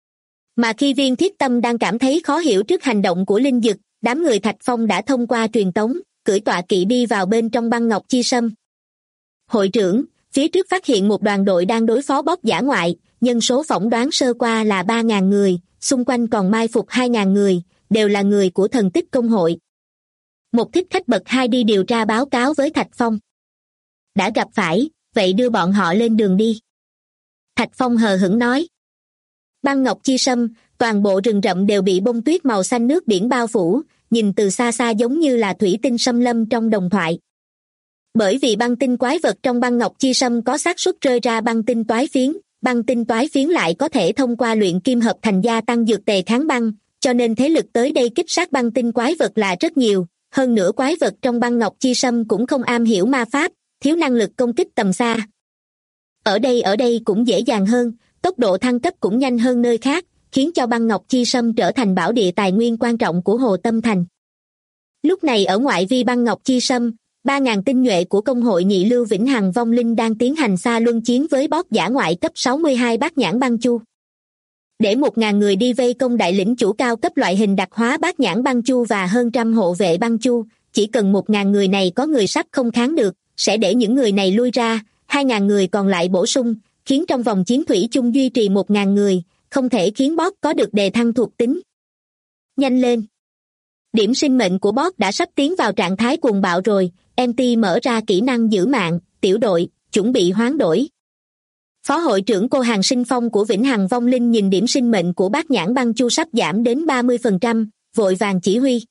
Mà khi Viên Thiết Tâm đang cảm thấy khó hiểu trước hành động của linh dực, đám người Thạch Phong đã thông qua truyền tống, cưỡi tọa kỵ đi vào bên trong băng ngọc chi sâm. Hội trưởng, phía trước phát hiện một đoàn đội đang đối phó bóc dã ngoại, nhân số phỏng đoán sơ qua là 3.000 người, xung quanh còn mai phục 2.000 người, đều là người của thần tích công hội. Một thích khách bậc 2 đi điều tra báo cáo với Thạch Phong. Đã gặp phải, vậy đưa bọn họ lên đường đi. Thạch Phong hờ hững nói. Băng ngọc chi sâm, toàn bộ rừng rậm đều bị bông tuyết màu xanh nước biển bao phủ, nhìn từ xa xa giống như là thủy tinh xâm lâm trong đồng thoại. Bởi vì băng tinh quái vật trong băng ngọc chi sâm có xác suất rơi ra băng tinh toái phiến lại có thể thông qua luyện kim hợp thành gia tăng dược tề kháng băng, cho nên thế lực tới đây kích sát băng tinh quái vật là rất nhiều, hơn nữa quái vật trong băng ngọc chi sâm cũng không am hiểu ma pháp, thiếu năng lực công kích tầm xa. Ở đây cũng dễ dàng hơn, tốc độ thăng cấp cũng nhanh hơn nơi khác, khiến cho băng ngọc chi sâm trở thành bảo địa tài nguyên quan trọng của Hồ Tâm Thành. Lúc này ở ngoại vi băng ngọc chi sâm, 3.000 tinh nhuệ của công hội nhị lưu vĩnh hằng vong linh đang tiến hành xa luân chiến với boss dã ngoại cấp 62 bát nhãn băng chu. Để 1.000 người đi vây công đại lĩnh chủ cao cấp loại hình đặc hóa Bát Nhãn Băng Chu và hơn trăm hộ vệ băng chu, chỉ cần 1.000 người này có người sắp không kháng được, sẽ để những người này lui ra, 2.000 người còn lại bổ sung, khiến trong vòng chiến thủy chung duy trì 1.000 người, không thể khiến bot có được đề thăng thuộc tính. Nhanh lên! Điểm sinh mệnh của bot đã sắp tiến vào trạng thái cuồng bạo rồi, MT mở ra kỹ năng giữ mạng, tiểu đội, chuẩn bị hoán đổi. Phó hội trưởng Cô Hàng Sinh Phong của Vĩnh Hằng Vong Linh nhìn điểm sinh mệnh của Bát Nhãn Băng Chu sắp giảm đến 30%, vội vàng chỉ huy.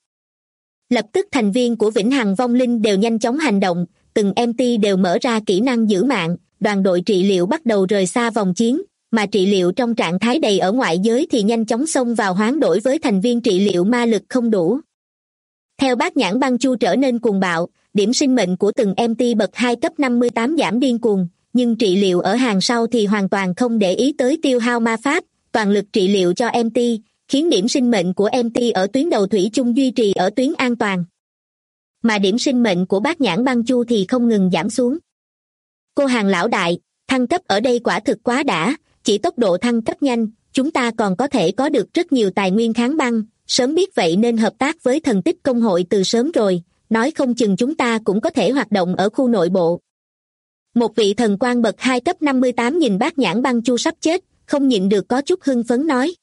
Lập tức thành viên của Vĩnh Hằng Vong Linh đều nhanh chóng hành động, từng MT đều mở ra kỹ năng giữ mạng, đoàn đội trị liệu bắt đầu rời xa vòng chiến, mà trị liệu trong trạng thái đầy ở ngoại giới thì nhanh chóng xông vào hoán đổi với thành viên trị liệu ma lực không đủ. Theo Bát Nhãn Băng Chu trở nên cuồng bạo, điểm sinh mệnh của từng MT bậc 2 cấp 58 giảm điên cuồng, nhưng trị liệu ở hàng sau thì hoàn toàn không để ý tới tiêu hao ma pháp, toàn lực trị liệu cho MT, khiến điểm sinh mệnh của MT ở tuyến đầu thủy chung duy trì ở tuyến an toàn. Mà điểm sinh mệnh của Bát Nhãn Băng Chu thì không ngừng giảm xuống. Cô Hàng lão đại, thăng cấp ở đây quả thực quá đã, chỉ tốc độ thăng cấp nhanh, chúng ta còn có thể có được rất nhiều tài nguyên kháng băng, sớm biết vậy nên hợp tác với thần tích công hội từ sớm rồi, nói không chừng chúng ta cũng có thể hoạt động ở khu nội bộ. Một vị thần quan bậc 2 cấp 58 nhìn Bát Nhãn Băng Chu sắp chết, không nhịn được có chút hưng phấn nói.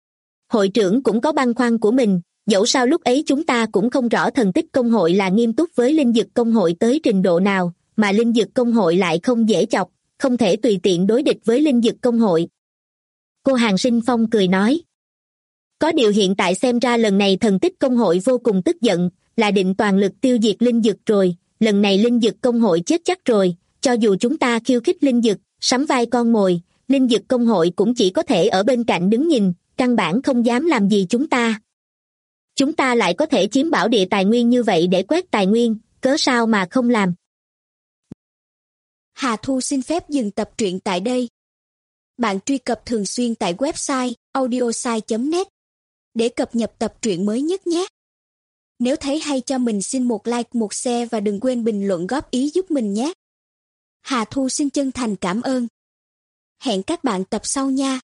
Hội trưởng cũng có băn khoăn của mình, dẫu sao lúc ấy chúng ta cũng không rõ thần tích công hội là nghiêm túc với linh dực công hội tới trình độ nào, mà linh dực công hội lại không dễ chọc, không thể tùy tiện đối địch với linh dực công hội. Cô Hàng Sinh Phong cười nói. Có điều hiện tại xem ra lần này thần tích công hội vô cùng tức giận, là định toàn lực tiêu diệt linh dực rồi, lần này linh dực công hội chết chắc rồi, cho dù chúng ta khiêu khích linh dực, sắm vai con mồi, linh dực công hội cũng chỉ có thể ở bên cạnh đứng nhìn, căn bản không dám làm gì chúng ta. Chúng ta lại có thể chiếm bảo địa tài nguyên như vậy để quét tài nguyên, cớ sao mà không làm. Hà Thu xin phép dừng tập truyện tại đây. Bạn truy cập thường xuyên tại website audiosai.net để cập nhật tập truyện mới nhất nhé. Nếu thấy hay cho mình xin một like, một share và đừng quên bình luận góp ý giúp mình nhé. Hà Thu xin chân thành cảm ơn. Hẹn các bạn tập sau nha.